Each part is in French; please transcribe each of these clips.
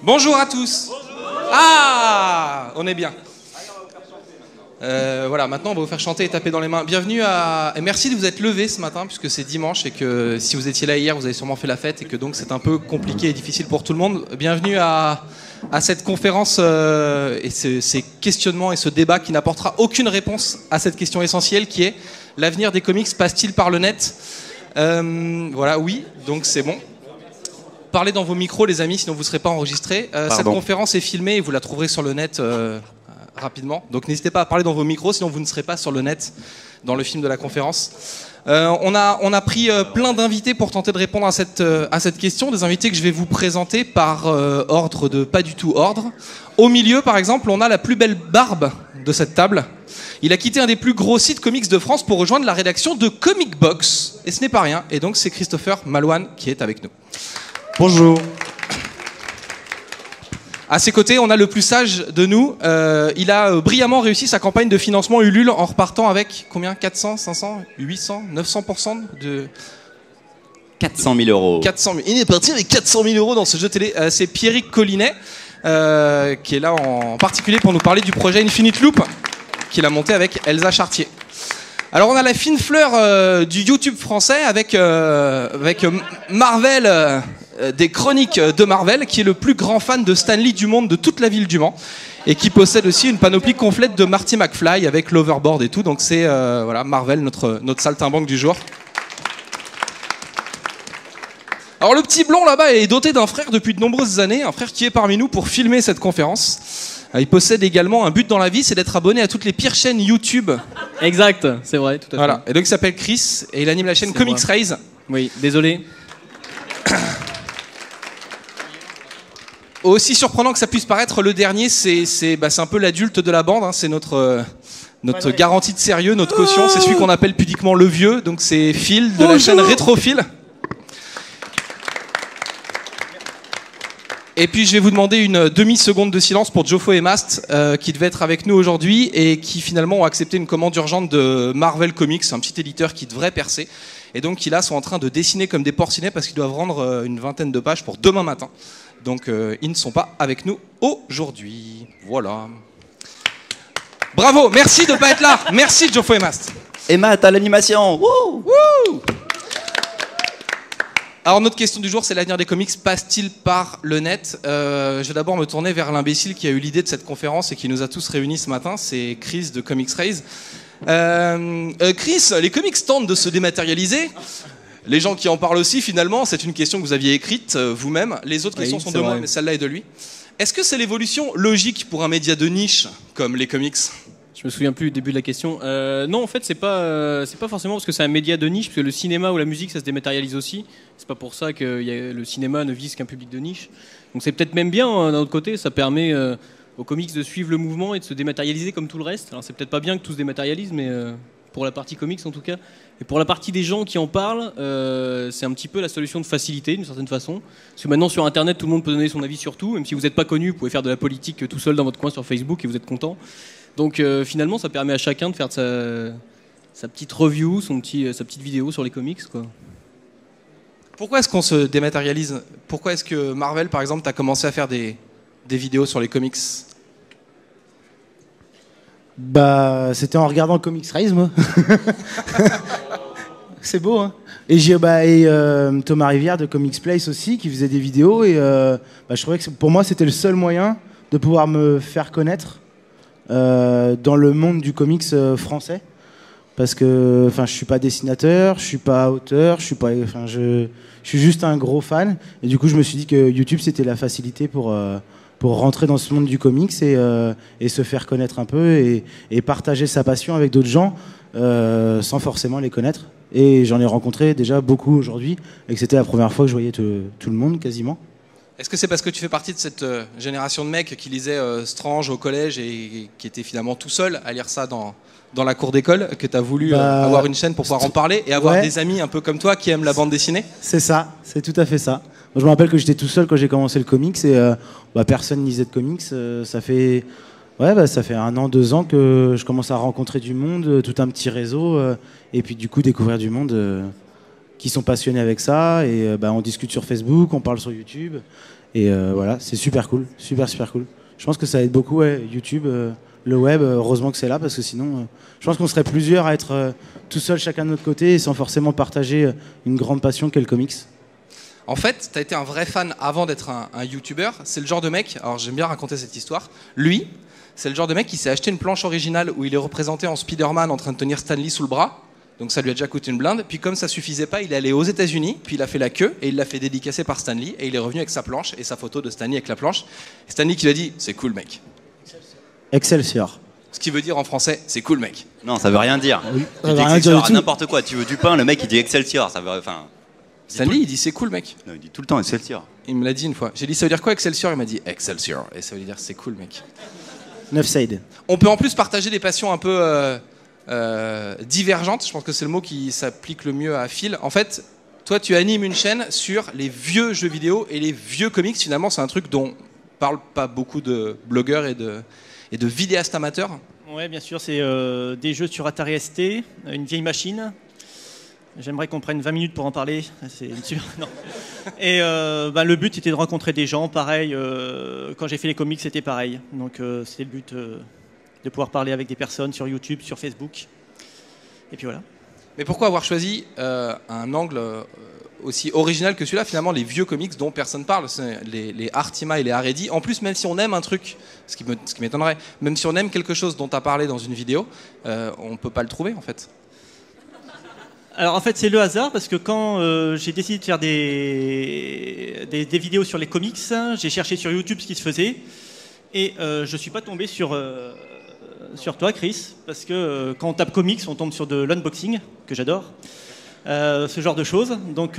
Bonjour à tous. Bonjour. Ah, on est bien. Voilà, maintenant on va vous faire chanter et taper dans les mains. Bienvenue à... Et merci de vous être levés ce matin, puisque c'est dimanche et que si vous étiez là hier, vous avez sûrement fait la fête et que donc c'est un peu compliqué et difficile pour tout le monde. Bienvenue à cette conférence et ces questionnements et ce débat qui n'apportera aucune réponse à cette question essentielle qui est: l'avenir des comics passe-t-il par le net? Voilà, oui, donc c'est bon. Parlez dans vos micros les amis, sinon vous ne serez pas enregistrés. Cette conférence est filmée et vous la trouverez sur le net rapidement. Donc n'hésitez pas à parler dans vos micros, sinon vous ne serez pas sur le net dans le film de la conférence. On a pris plein d'invités pour tenter de répondre à cette question. Des invités que je vais vous présenter par ordre de pas du tout ordre. Au milieu, par exemple, on a la plus belle barbe de cette table. Il a quitté un des plus gros sites comics de France pour rejoindre la rédaction de Comic Box. Et ce n'est pas rien. Et donc c'est Christopher Malouane qui est avec nous. Bonjour. À ses côtés, on a le plus sage de nous. Il a brillamment réussi sa campagne de financement Ulule en repartant avec combien? 400, 500, 800, 900% de... 400 000 euros. 400 000. Il est parti avec 400 000 euros dans ce jeu télé. C'est Pierrick Collinet qui est là en particulier pour nous parler du projet Infinite Loop qu'il a monté avec Elsa Chartier. Alors on a la fine fleur du YouTube français avec Marvel... des chroniques de Marvel, qui est le plus grand fan de Stan Lee du monde, de toute la ville du Mans, et qui possède aussi une panoplie complète de Marty McFly avec l'overboard et tout. Donc c'est voilà, Marvel, notre saltimbanque du jour. Alors le petit blond là-bas est doté d'un frère depuis de nombreuses années, un frère qui est parmi nous pour filmer cette conférence. Il possède également un but dans la vie, c'est d'être abonné à toutes les pires chaînes YouTube. Exact, c'est vrai, tout à fait. Voilà. Et donc il s'appelle Chris et il anime la chaîne Comics Raise. Oui, désolé. Aussi surprenant que ça puisse paraître, le dernier, c'est un peu l'adulte de la bande, hein, c'est notre garantie de sérieux, notre caution, c'est celui qu'on appelle pudiquement le vieux, donc c'est Phil de la chaîne Rétrophile. Et puis je vais vous demander une demi-seconde de silence pour Geoffrey et Mast, qui devaient être avec nous aujourd'hui et qui finalement ont accepté une commande urgente de Marvel Comics, un petit éditeur qui devrait percer. Et donc qui là sont en train de dessiner comme des porcinets parce qu'ils doivent rendre une vingtaine de pages pour demain matin. Donc ils ne sont pas avec nous aujourd'hui. Voilà. Bravo, merci de ne pas être là. Merci Geoffrey et Mast. Et Matt à l'animation. Wouh. Wouh. Alors notre question du jour, c'est: l'avenir des comics passe-t-il par le net? Je vais d'abord me tourner vers l'imbécile qui a eu l'idée de cette conférence et qui nous a tous réunis ce matin. C'est Chris de Comics Raise. Chris, les comics tentent de se dématérialiser. Les gens qui en parlent aussi, finalement, c'est une question que vous aviez écrite vous-même. Les autres questions sont de moi, mais celle-là est de lui. Est-ce que c'est l'évolution logique pour un média de niche comme les comics? Je me souviens plus du début de la question. Non, en fait, c'est pas forcément parce que c'est un média de niche, parce que le cinéma ou la musique, ça se dématérialise aussi. C'est pas pour ça que le cinéma ne vise qu'un public de niche. Donc c'est peut-être même bien, hein, d'un autre côté, ça permet aux comics de suivre le mouvement et de se dématérialiser comme tout le reste. Alors c'est peut-être pas bien que tout se dématérialise, mais pour la partie comics en tout cas. Et pour la partie des gens qui en parlent, c'est un petit peu la solution de facilité d'une certaine façon. Parce que maintenant sur Internet, tout le monde peut donner son avis sur tout. Même si vous n'êtes pas connu, vous pouvez faire de la politique tout seul dans votre coin sur Facebook et vous êtes content. Donc finalement, ça permet à chacun de faire sa petite review, sa petite vidéo sur les comics, quoi. Pourquoi est-ce qu'on se dématérialise? Pourquoi est-ce que Marvel, par exemple, t'as commencé à faire des vidéos sur les comics? Bah, c'était en regardant Comics Raise, moi. C'est beau, hein. Et Thomas Rivière de Comics Place aussi, qui faisait des vidéos. Et je trouvais que pour moi, c'était le seul moyen de pouvoir me faire connaître dans le monde du comics français. Parce que je suis pas dessinateur, je suis pas auteur, je suis juste un gros fan. Et du coup, je me suis dit que YouTube, c'était la facilité pour rentrer dans ce monde du comics et se faire connaître un peu et partager sa passion avec d'autres gens sans forcément les connaître. Et j'en ai rencontré déjà beaucoup aujourd'hui et que c'était la première fois que je voyais tout le monde quasiment. Est-ce que c'est parce que tu fais partie de cette génération de mecs qui lisaient Strange au collège et qui étaient finalement tout seul à lire ça dans la cour d'école que tu as voulu avoir une chaîne pour pouvoir en parler et avoir des amis un peu comme toi qui aiment la bande dessinée? C'est ça, c'est tout à fait ça. Je me rappelle que j'étais tout seul quand j'ai commencé le comics et personne lisait de comics. Ça fait 1 an, 2 ans que je commence à rencontrer du monde, tout un petit réseau et puis du coup découvrir du monde qui sont passionnés avec ça. Et on discute sur Facebook, on parle sur YouTube. Et voilà, c'est super cool, super cool. Je pense que ça aide beaucoup, YouTube, le web. Heureusement que c'est là, parce que sinon, je pense qu'on serait plusieurs à être tout seuls chacun de notre côté et sans forcément partager une grande passion qu'est le comics. En fait, tu as été un vrai fan avant d'être un YouTuber. C'est le genre de mec, alors j'aime bien raconter cette histoire. Lui, c'est le genre de mec qui s'est acheté une planche originale où il est représenté en Spider-Man en train de tenir Stan Lee sous le bras. Donc ça lui a déjà coûté une blinde. Puis comme ça suffisait pas, il est allé aux États-Unis, puis il a fait la queue et il l'a fait dédicacer par Stan Lee. Et il est revenu avec sa planche et sa photo de Stan Lee avec la planche. Et Stan Lee qui lui a dit, c'est cool mec. Excelsior. Ce qui veut dire en français, c'est cool mec. Non, ça veut rien dire. Oui, Tu dis Excelsior à n'importe quoi. Tu veux du pain, le mec il dit Excelsior. Ça veut, enfin. Stan Lee, il dit c'est cool mec. Non, il dit tout le temps Excelsior. Il me l'a dit une fois. J'ai dit ça veut dire quoi Excelsior? Il m'a dit Excelsior. Et ça veut dire c'est cool mec. Neuf Side. On peut en plus partager des passions un peu divergentes. Je pense que c'est le mot qui s'applique le mieux à Phil. En fait, toi tu animes une chaîne sur les vieux jeux vidéo et les vieux comics. Finalement, c'est un truc dont parlent pas beaucoup de blogueurs et de vidéastes amateurs. Ouais, bien sûr, c'est des jeux sur Atari ST, une vieille machine. J'aimerais qu'on prenne 20 minutes pour en parler. C'est une super... non. Et le but, c'était de rencontrer des gens. Pareil, quand j'ai fait les comics, c'était pareil. Donc, c'était le but de pouvoir parler avec des personnes sur YouTube, sur Facebook. Et puis voilà. Mais pourquoi avoir choisi un angle aussi original que celui-là? Finalement, les vieux comics dont personne parle, c'est les Artima et les Haredi. En plus, même si on aime un truc, ce qui m'étonnerait, même si on aime quelque chose dont tu as parlé dans une vidéo, on ne peut pas le trouver en fait. Alors en fait c'est le hasard parce que quand j'ai décidé de faire des vidéos sur les comics, j'ai cherché sur YouTube ce qui se faisait et je suis pas tombé sur toi Chris parce que quand on tape comics on tombe sur de l'unboxing que j'adore, ce genre de choses, donc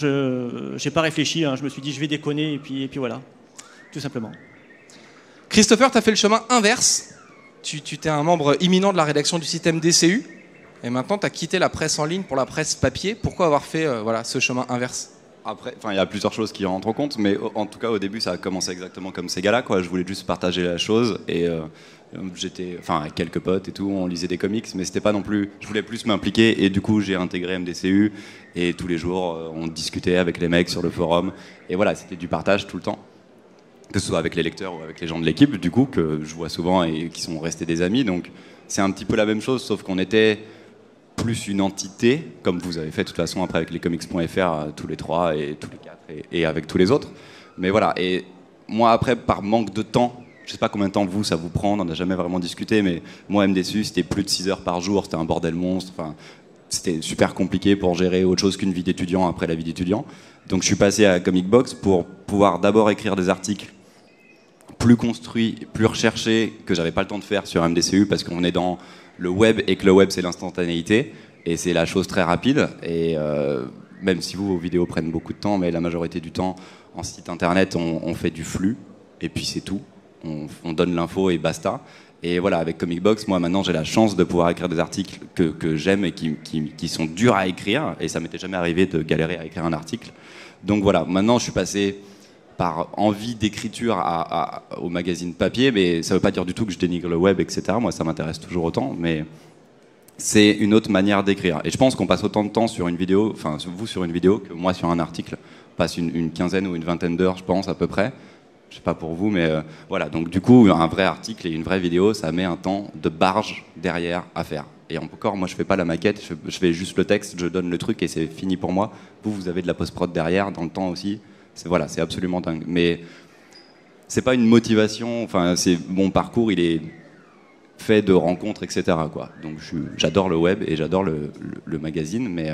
je n'ai pas réfléchi, je me suis dit je vais déconner et puis voilà, tout simplement. Christopher, tu as fait le chemin inverse, tu t'es un membre imminent de la rédaction du site MDCU. Et maintenant, tu as quitté la presse en ligne pour la presse papier. Pourquoi avoir fait ce chemin inverse? Après, il y a plusieurs choses qui rentrent en compte, mais en tout cas, au début, ça a commencé exactement comme ces gars-là, quoi. Je voulais juste partager la chose et j'étais, avec quelques potes et tout, on lisait des comics, mais c'était pas non plus. Je voulais plus m'impliquer et du coup, j'ai intégré MDCU et tous les jours, on discutait avec les mecs sur le forum et voilà, c'était du partage tout le temps. Que ce soit avec les lecteurs ou avec les gens de l'équipe, du coup, que je vois souvent et qui sont restés des amis. Donc, c'est un petit peu la même chose, sauf qu'on était plus une entité, comme vous avez fait de toute façon après avec lescomics.fr, tous les trois et tous les quatre et avec tous les autres. Mais voilà, et moi après, par manque de temps, je sais pas combien de temps vous, ça vous prend, on n'a jamais vraiment discuté, mais moi MDCU, c'était plus de 6 heures par jour, c'était un bordel monstre, enfin, c'était super compliqué pour gérer autre chose qu'une vie d'étudiant après la vie d'étudiant. Donc je suis passé à Comic Box pour pouvoir d'abord écrire des articles plus construits, plus recherchés, que j'avais pas le temps de faire sur MDCU parce qu'on est dans le web et que le web c'est l'instantanéité et c'est la chose très rapide et même si vos vidéos prennent beaucoup de temps, mais la majorité du temps en site internet on fait du flux et puis c'est tout, on donne l'info et basta. Et voilà, avec Comic Box, moi maintenant j'ai la chance de pouvoir écrire des articles que j'aime et qui sont durs à écrire et ça m'était jamais arrivé de galérer à écrire un article. Donc voilà, maintenant je suis passé par envie d'écriture au magazine papier, mais ça ne veut pas dire du tout que je dénigre le web, etc. Moi, ça m'intéresse toujours autant, mais c'est une autre manière d'écrire. Et je pense qu'on passe autant de temps sur une vidéo, enfin, vous sur une vidéo, que moi sur un article. On passe une quinzaine ou une vingtaine d'heures, je pense, à peu près. Je sais pas pour vous, mais voilà. Donc, du coup, un vrai article et une vraie vidéo, ça met un temps de barge derrière à faire. Et encore, moi, je fais pas la maquette, je fais juste le texte, je donne le truc et c'est fini pour moi. Vous avez de la post-prod derrière, dans le temps aussi. Voilà, c'est absolument dingue. Mais c'est pas une motivation. Enfin, mon parcours, il est fait de rencontres, etc. quoi. Donc j'adore le web et j'adore le magazine, mais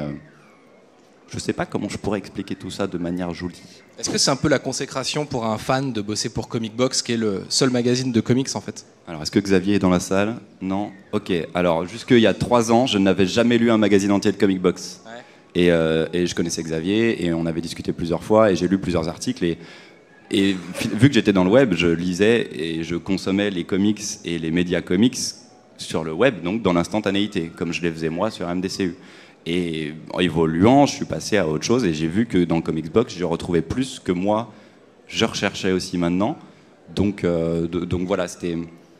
je sais pas comment je pourrais expliquer tout ça de manière jolie. Est-ce que c'est un peu la consécration pour un fan de bosser pour Comic Box, qui est le seul magazine de comics en fait? Alors, est-ce que Xavier est dans la salle? Non. Ok. Alors, jusqu'il y a 3 ans, je n'avais jamais lu un magazine entier de Comic Box. Ouais. Et je connaissais Xavier et on avait discuté plusieurs fois et j'ai lu plusieurs articles et vu que j'étais dans le web, je lisais et je consommais les comics et les médias comics sur le web, donc dans l'instantanéité, comme je les faisais moi sur MDCU. Et en évoluant, je suis passé à autre chose et j'ai vu que dans Comics Box, je retrouvais plus que moi, je recherchais aussi maintenant. Donc voilà, c'était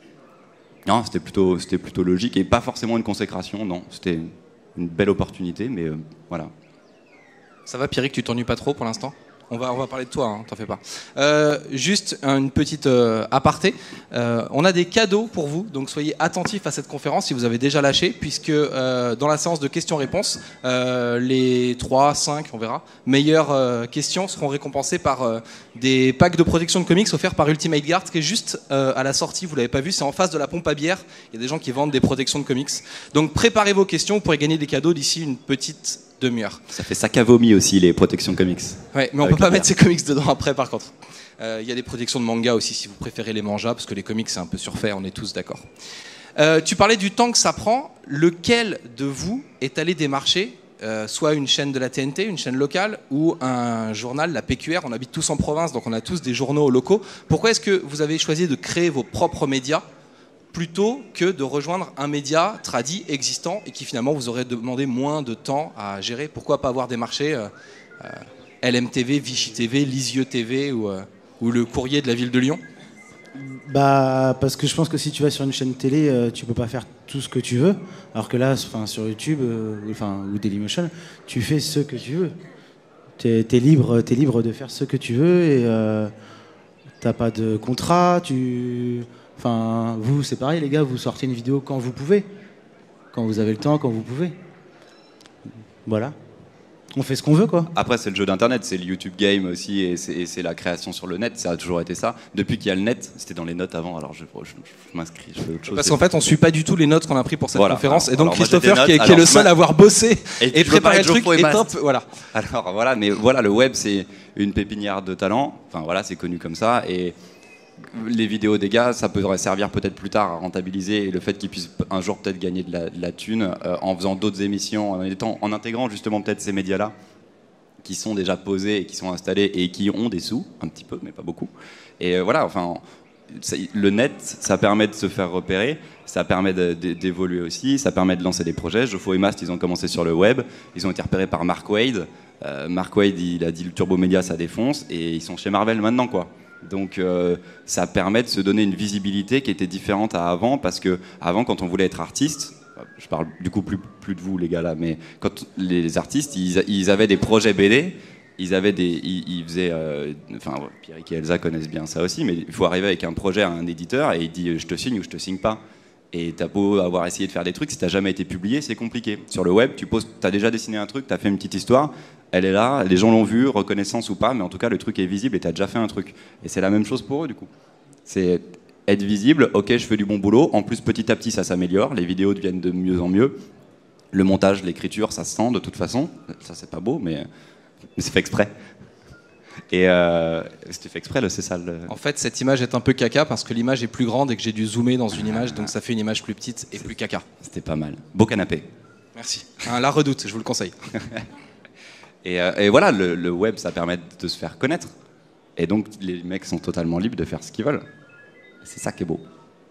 plutôt logique et pas forcément une consécration, non, c'était une belle opportunité, mais voilà. Ça va, Pierrick, tu t'ennuies pas trop pour l'instant ? On va parler de toi, hein, t'en fais pas. Juste une petite aparté. On a des cadeaux pour vous, donc soyez attentifs à cette conférence si vous avez déjà lâché, puisque dans la séance de questions-réponses, les 3, 5, on verra, meilleures questions seront récompensées par des packs de protection de comics offerts par Ultimate Guard, qui est juste à la sortie, vous l'avez pas vu, c'est en face de la pompe à bière. Il y a des gens qui vendent des protections de comics. Donc préparez vos questions, vous pourrez gagner des cadeaux d'ici une petite demi-heure. Ça fait sac à vomi aussi, les protections comics. Ouais, mais on peut pas mettre ces comics dedans après, par contre. Il y a des protections de manga aussi, si vous préférez les mangas, parce que les comics, c'est un peu surfait, on est tous d'accord. Tu parlais du temps que ça prend. Lequel de vous est allé démarcher soit une chaîne de la TNT, une chaîne locale, ou un journal, la PQR? On habite tous en province, donc on a tous des journaux locaux. Pourquoi est-ce que vous avez choisi de créer vos propres médias plutôt que de rejoindre un média tradit existant et qui finalement vous aurait demandé moins de temps à gérer? Pourquoi pas avoir démarché LMTV, Vichy TV, Lisieux TV ou le Courrier de la ville de Lyon? Bah, parce que je pense que si tu vas sur une chaîne télé, tu peux pas faire tout ce que tu veux, alors que là, sur YouTube, ou Dailymotion, tu fais ce que tu veux. T'es libre de faire ce que tu veux et t'as pas de contrat. Vous, c'est pareil, les gars, vous sortez une vidéo quand vous pouvez, quand vous avez le temps, quand vous pouvez. Voilà. On fait ce qu'on veut, quoi. Après, c'est le jeu d'internet, c'est le YouTube game aussi, et c'est la création sur le net, ça a toujours été ça. Depuis qu'il y a le net, c'était dans les notes avant, alors je m'inscris, je fais autre chose. Parce qu'en fait, on suit pas du tout les notes qu'on a pris pour cette conférence, et donc alors Christopher, qui est le seul à avoir bossé et préparé le truc, est top. Voilà. Alors voilà, mais voilà, le web, c'est une pépinière de talent, enfin voilà, c'est connu comme ça, et les vidéos des gars, ça pourrait servir peut-être plus tard à rentabiliser, et le fait qu'ils puissent un jour peut-être gagner de la thune en faisant d'autres émissions, en intégrant justement peut-être ces médias-là qui sont déjà posés et qui sont installés et qui ont des sous, un petit peu, mais pas beaucoup. Et voilà, enfin, le net, ça permet de se faire repérer, ça permet d'évoluer aussi, ça permet de lancer des projets. Geoffroy et Mast, ils ont commencé sur le web, ils ont été repérés par Mark Waid. Mark Waid, il a dit le Turbo Média, ça défonce, et ils sont chez Marvel maintenant, quoi. Donc ça permet de se donner une visibilité qui était différente à avant, parce que avant, quand on voulait être artiste, je parle du coup plus de vous les gars là, mais quand les artistes, ils avaient des projets BD, ils faisaient, Pierrick et Elsa connaissent bien ça aussi, mais il faut arriver avec un projet à un éditeur et il dit je te signe ou je te signe pas. Et t'as beau avoir essayé de faire des trucs, si t'as jamais été publié, c'est compliqué. Sur le web, t'as déjà dessiné un truc, t'as fait une petite histoire, elle est là, les gens l'ont vu, reconnaissance ou pas, mais en tout cas le truc est visible et t'as déjà fait un truc. Et c'est la même chose pour eux du coup. C'est être visible, ok, je fais du bon boulot, en plus petit à petit ça s'améliore, les vidéos deviennent de mieux en mieux, le montage, l'écriture, ça se sent de toute façon, ça c'est pas beau, mais c'est fait exprès. Et c'était fait exprès, c'est ça. En fait, cette image est un peu caca parce que l'image est plus grande et que j'ai dû zoomer dans une image, donc ça fait une image plus petite et plus caca. C'était pas mal. Beau canapé. Merci. La Redoute, je vous le conseille. Et voilà, le web, ça permet de se faire connaître. Et donc, les mecs sont totalement libres de faire ce qu'ils veulent. C'est ça qui est beau.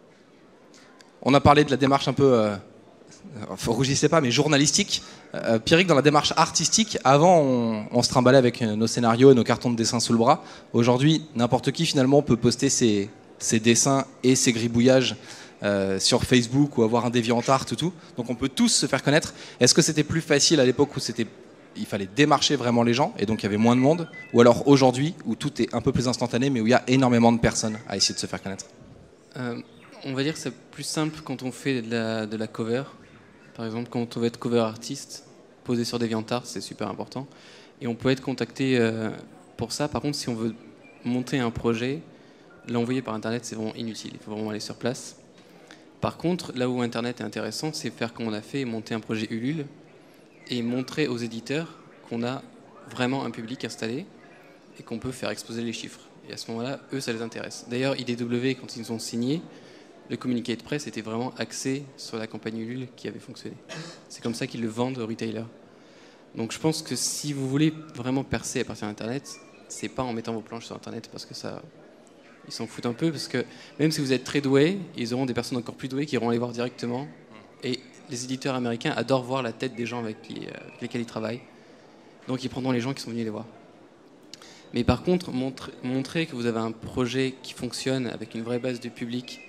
On a parlé de la démarche un peu... rougissez pas, mais journalistique. Pierrick, dans la démarche artistique, avant on se trimballait avec nos scénarios et nos cartons de dessin sous le bras. Aujourd'hui, n'importe qui finalement peut poster ses dessins et ses gribouillages sur Facebook ou avoir un DeviantArt ou tout. Donc on peut tous se faire connaître. Est-ce que c'était plus facile à l'époque où il fallait démarcher vraiment les gens et donc il y avait moins de monde, ou alors aujourd'hui où tout est un peu plus instantané mais où il y a énormément de personnes à essayer de se faire connaître? On va dire que c'est plus simple quand on fait de la cover. Par exemple, quand on veut être cover artiste, posé sur DeviantArt, c'est super important. Et on peut être contacté pour ça. Par contre, si on veut monter un projet, l'envoyer par Internet, c'est vraiment inutile. Il faut vraiment aller sur place. Par contre, là où Internet est intéressant, c'est faire comme on a fait, monter un projet Ulule et montrer aux éditeurs qu'on a vraiment un public installé et qu'on peut faire exploser les chiffres. Et à ce moment-là, eux, ça les intéresse. D'ailleurs, IDW, quand ils ont signé, le communiqué de presse était vraiment axé sur la campagne Ulule qui avait fonctionné. C'est comme ça qu'ils le vendent aux retailers. Donc je pense que si vous voulez vraiment percer à partir d'Internet, c'est pas en mettant vos planches sur Internet, parce que ça, ils s'en foutent un peu, parce que même si vous êtes très doué, ils auront des personnes encore plus douées qui iront aller voir directement. Et les éditeurs américains adorent voir la tête des gens avec lesquels ils travaillent. Donc ils prendront les gens qui sont venus les voir. Mais par contre, montrer que vous avez un projet qui fonctionne avec une vraie base de public,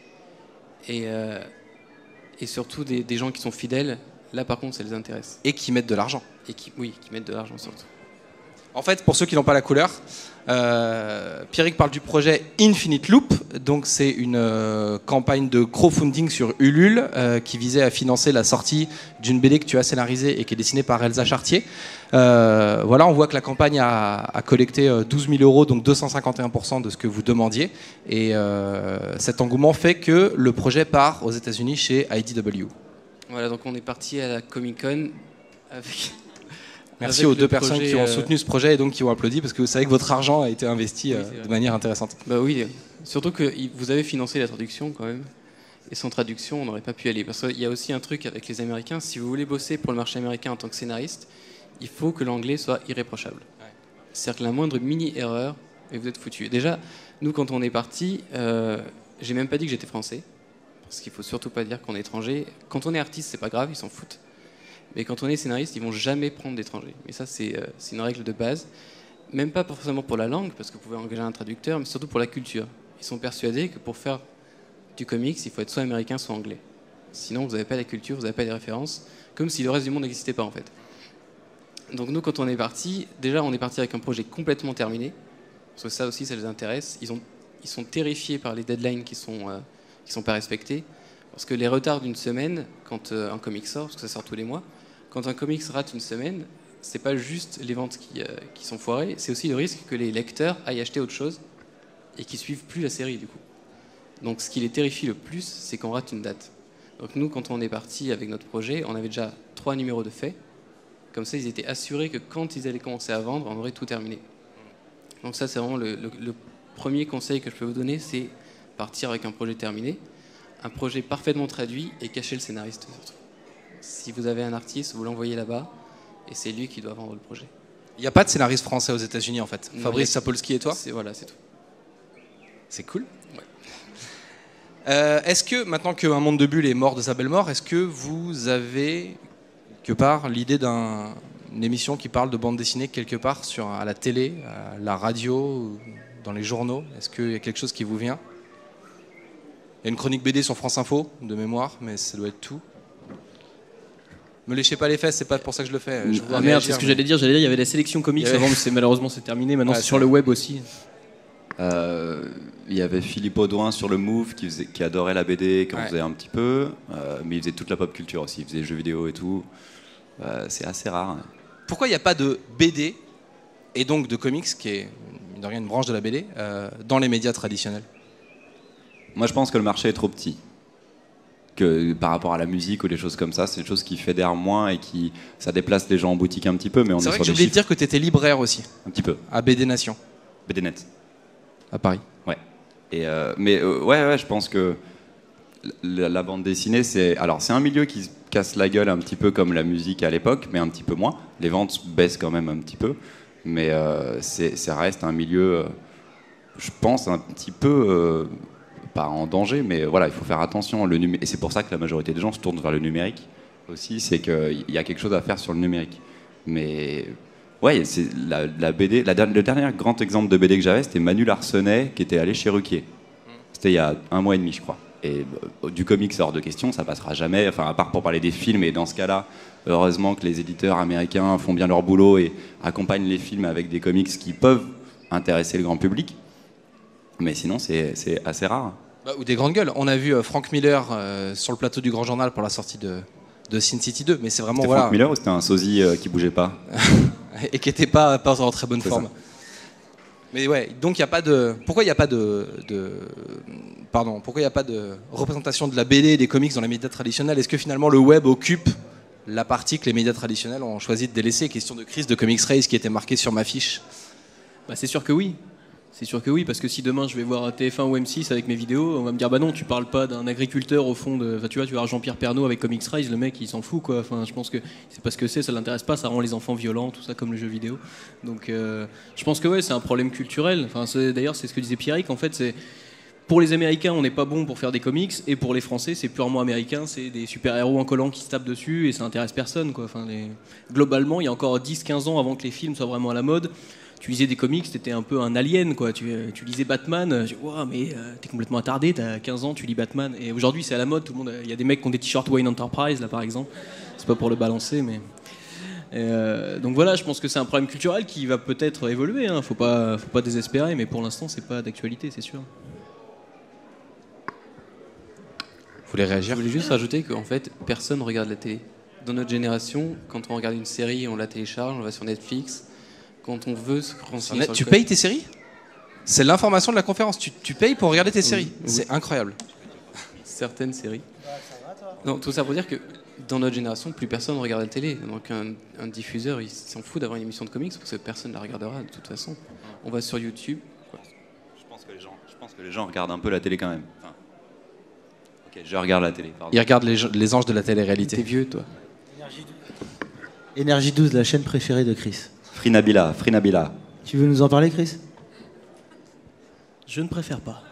et surtout des gens qui sont fidèles, là par contre ça les intéresse. Et qui mettent de l'argent. Et qui mettent de l'argent surtout. En fait, pour ceux qui n'ont pas la couleur, Pierrick parle du projet Infinite Loop. Donc, c'est une campagne de crowdfunding sur Ulule qui visait à financer la sortie d'une BD que tu as scénarisée et qui est dessinée par Elsa Chartier. Voilà, on voit que la campagne a collecté 12 000 euros, donc 251% de ce que vous demandiez. Et cet engouement fait que le projet part aux États-Unis chez IDW. Voilà, donc on est parti à la Comic-Con avec... Merci aux deux personnes qui ont soutenu ce projet et donc qui ont applaudi, parce que vous savez que votre argent a été investi de manière intéressante. Bah oui, surtout que vous avez financé la traduction quand même. Et sans traduction, on n'aurait pas pu aller. Parce qu'il y a aussi un truc avec les Américains, si vous voulez bosser pour le marché américain en tant que scénariste, il faut que l'anglais soit irréprochable. Ouais. C'est-à-dire que la moindre mini-erreur, et vous êtes foutu. Déjà, nous, quand on est parti, j'ai même pas dit que j'étais français, parce qu'il faut surtout pas dire qu'on est étranger. Quand on est artiste, c'est pas grave, ils s'en foutent. Mais quand on est scénariste, ils vont jamais prendre d'étrangers. Mais ça, c'est une règle de base. Même pas forcément pour la langue, parce que vous pouvez engager un traducteur, mais surtout pour la culture. Ils sont persuadés que pour faire du comics, il faut être soit américain, soit anglais. Sinon, vous n'avez pas la culture, vous n'avez pas les références, comme si le reste du monde n'existait pas en fait. Donc nous, quand on est parti, déjà, on est parti avec un projet complètement terminé, parce que ça aussi, ça les intéresse. Ils sont terrifiés par les deadlines qui sont pas respectés, parce que les retards d'une semaine, quand un comic sort, parce que ça sort tous les mois, quand un comics rate une semaine, c'est pas juste les ventes qui sont foirées, c'est aussi le risque que les lecteurs aillent acheter autre chose et qu'ils suivent plus la série du coup. Donc ce qui les terrifie le plus, c'est qu'on rate une date. Donc nous, quand on est parti avec notre projet, on avait déjà 3 numéros de fait. Comme ça, ils étaient assurés que quand ils allaient commencer à vendre, on aurait tout terminé. Donc ça, c'est vraiment le premier conseil que je peux vous donner, c'est partir avec un projet terminé, un projet parfaitement traduit et cacher le scénariste surtout. Si vous avez un artiste, vous l'envoyez là-bas et c'est lui qui doit vendre le projet. Il n'y a pas de scénariste français aux États-Unis en fait. Non, Fabrice Sapolsky et toi ? Voilà, c'est tout. C'est cool. Ouais. Est-ce que, maintenant qu'un monde de bulles est mort de sa belle mort, est-ce que vous avez, quelque part, l'idée d'une émission qui parle de bande dessinée quelque part à la télé, à la radio, dans les journaux ? Est-ce qu'il y a quelque chose qui vous vient ? Il y a une chronique BD sur France Info, de mémoire, mais ça doit être tout. Me léchez pas les fesses, c'est pas pour ça que je le fais. Ah merde, c'est ce que j'allais dire. Il y avait la sélection comics avant, mais malheureusement c'est terminé. Maintenant c'est sur le web aussi. Il y avait Philippe Audouin sur le Move qui adorait la BD, qui en faisait un petit peu, mais il faisait toute la pop culture aussi, il faisait jeux vidéo et tout. C'est assez rare. Pourquoi il n'y a pas de BD et donc de comics, qui est mine de rien une branche de la BD, dans les médias traditionnels ? Moi je pense que le marché est trop petit. Que par rapport à la musique ou des choses comme ça, c'est une chose qui fédère moins et ça déplace les gens en boutique un petit peu, mais on est sur des chiffres. C'est vrai que j'ai oublié de dire que tu étais libraire aussi. Un petit peu. À BD Nation. BDnet. À Paris. Ouais. Ouais, je pense que la bande dessinée, c'est un milieu qui se casse la gueule un petit peu comme la musique à l'époque, mais un petit peu moins. Les ventes baissent quand même un petit peu, mais ça reste un milieu, je pense, un petit peu... pas en danger, mais voilà, il faut faire attention. Et c'est pour ça que la majorité des gens se tournent vers le numérique aussi, c'est qu'il y a quelque chose à faire sur le numérique. Mais ouais, c'est la BD. Le dernier grand exemple de BD que j'avais, c'était Manu Larsenet qui était allé chez Ruquier. C'était il y a 1 mois et demi, je crois. Et du comics hors de question, ça passera jamais. Enfin, à part pour parler des films. Et dans ce cas-là, heureusement que les éditeurs américains font bien leur boulot et accompagnent les films avec des comics qui peuvent intéresser le grand public. Mais sinon, c'est assez rare. Ou des grandes gueules. On a vu Frank Miller sur le plateau du Grand Journal pour la sortie de Sin City 2. Mais c'est vraiment... C'était Frank Miller ou c'était un sosie qui bougeait pas et qui n'était pas en très bonne forme. Ça. Mais ouais, donc il n'y a pas de... Pourquoi il n'y a pas pourquoi il n'y a pas de représentation de la BD et des comics dans les médias traditionnels ? Est-ce que finalement le web occupe la partie que les médias traditionnels ont choisi de délaisser ? Question de crise de Comics Race qui était marquée sur ma fiche. C'est sûr que oui. C'est sûr que oui, parce que si demain je vais voir TF1 ou M6 avec mes vidéos, on va me dire bah non, tu parles pas d'un agriculteur au fond de... Enfin, tu vois Jean-Pierre Pernaut avec Comics Rise, le mec il s'en fout quoi. Enfin, je pense que c'est pas ce que c'est, ça l'intéresse pas, ça rend les enfants violents, tout ça comme le jeu vidéo. Donc je pense que ouais, c'est un problème culturel. Enfin, d'ailleurs c'est ce que disait Pierrick, en fait c'est... Pour les Américains, on n'est pas bon pour faire des comics, et pour les Français, c'est purement américain, c'est des super-héros en collant qui se tapent dessus, et ça intéresse personne quoi. Enfin, globalement, il y a encore 10-15 ans avant que les films soient vraiment à la mode, tu lisais des comics, t'étais un peu un alien, quoi. Tu lisais Batman, wow, mais t'es complètement attardé, t'as 15 ans, tu lis Batman. Et aujourd'hui, c'est à la mode, tout le monde. Il y a des mecs qui ont des t-shirts Wayne Enterprise, là, par exemple. C'est pas pour le balancer, mais. Donc voilà, je pense que c'est un problème culturel qui va peut-être évoluer. Hein. Faut pas désespérer, mais pour l'instant, c'est pas d'actualité, c'est sûr. Vous voulez réagir? Je voulais juste rajouter qu'en fait, personne regarde la télé. Dans notre génération, quand on regarde une série, on la télécharge, on va sur Netflix. Quand on veut se renseigner sur Tu le payes tes séries? C'est l'information de la conférence. Tu payes pour regarder tes séries. Oui. C'est incroyable. certaines séries. Non, tout ça pour dire que dans notre génération, plus personne ne regarde la télé. Donc un diffuseur, il s'en fout d'avoir une émission de comics parce que personne ne la regardera de toute façon. On va sur YouTube. Quoi. Je pense que les gens regardent un peu la télé quand même. Enfin, ok, je regarde la télé. Pardon. Ils regardent les anges de la télé-réalité. T'es vieux, toi. Énergie 12, la chaîne préférée de Chris. Frinabila. Tu veux nous en parler, Chris? Je ne préfère pas.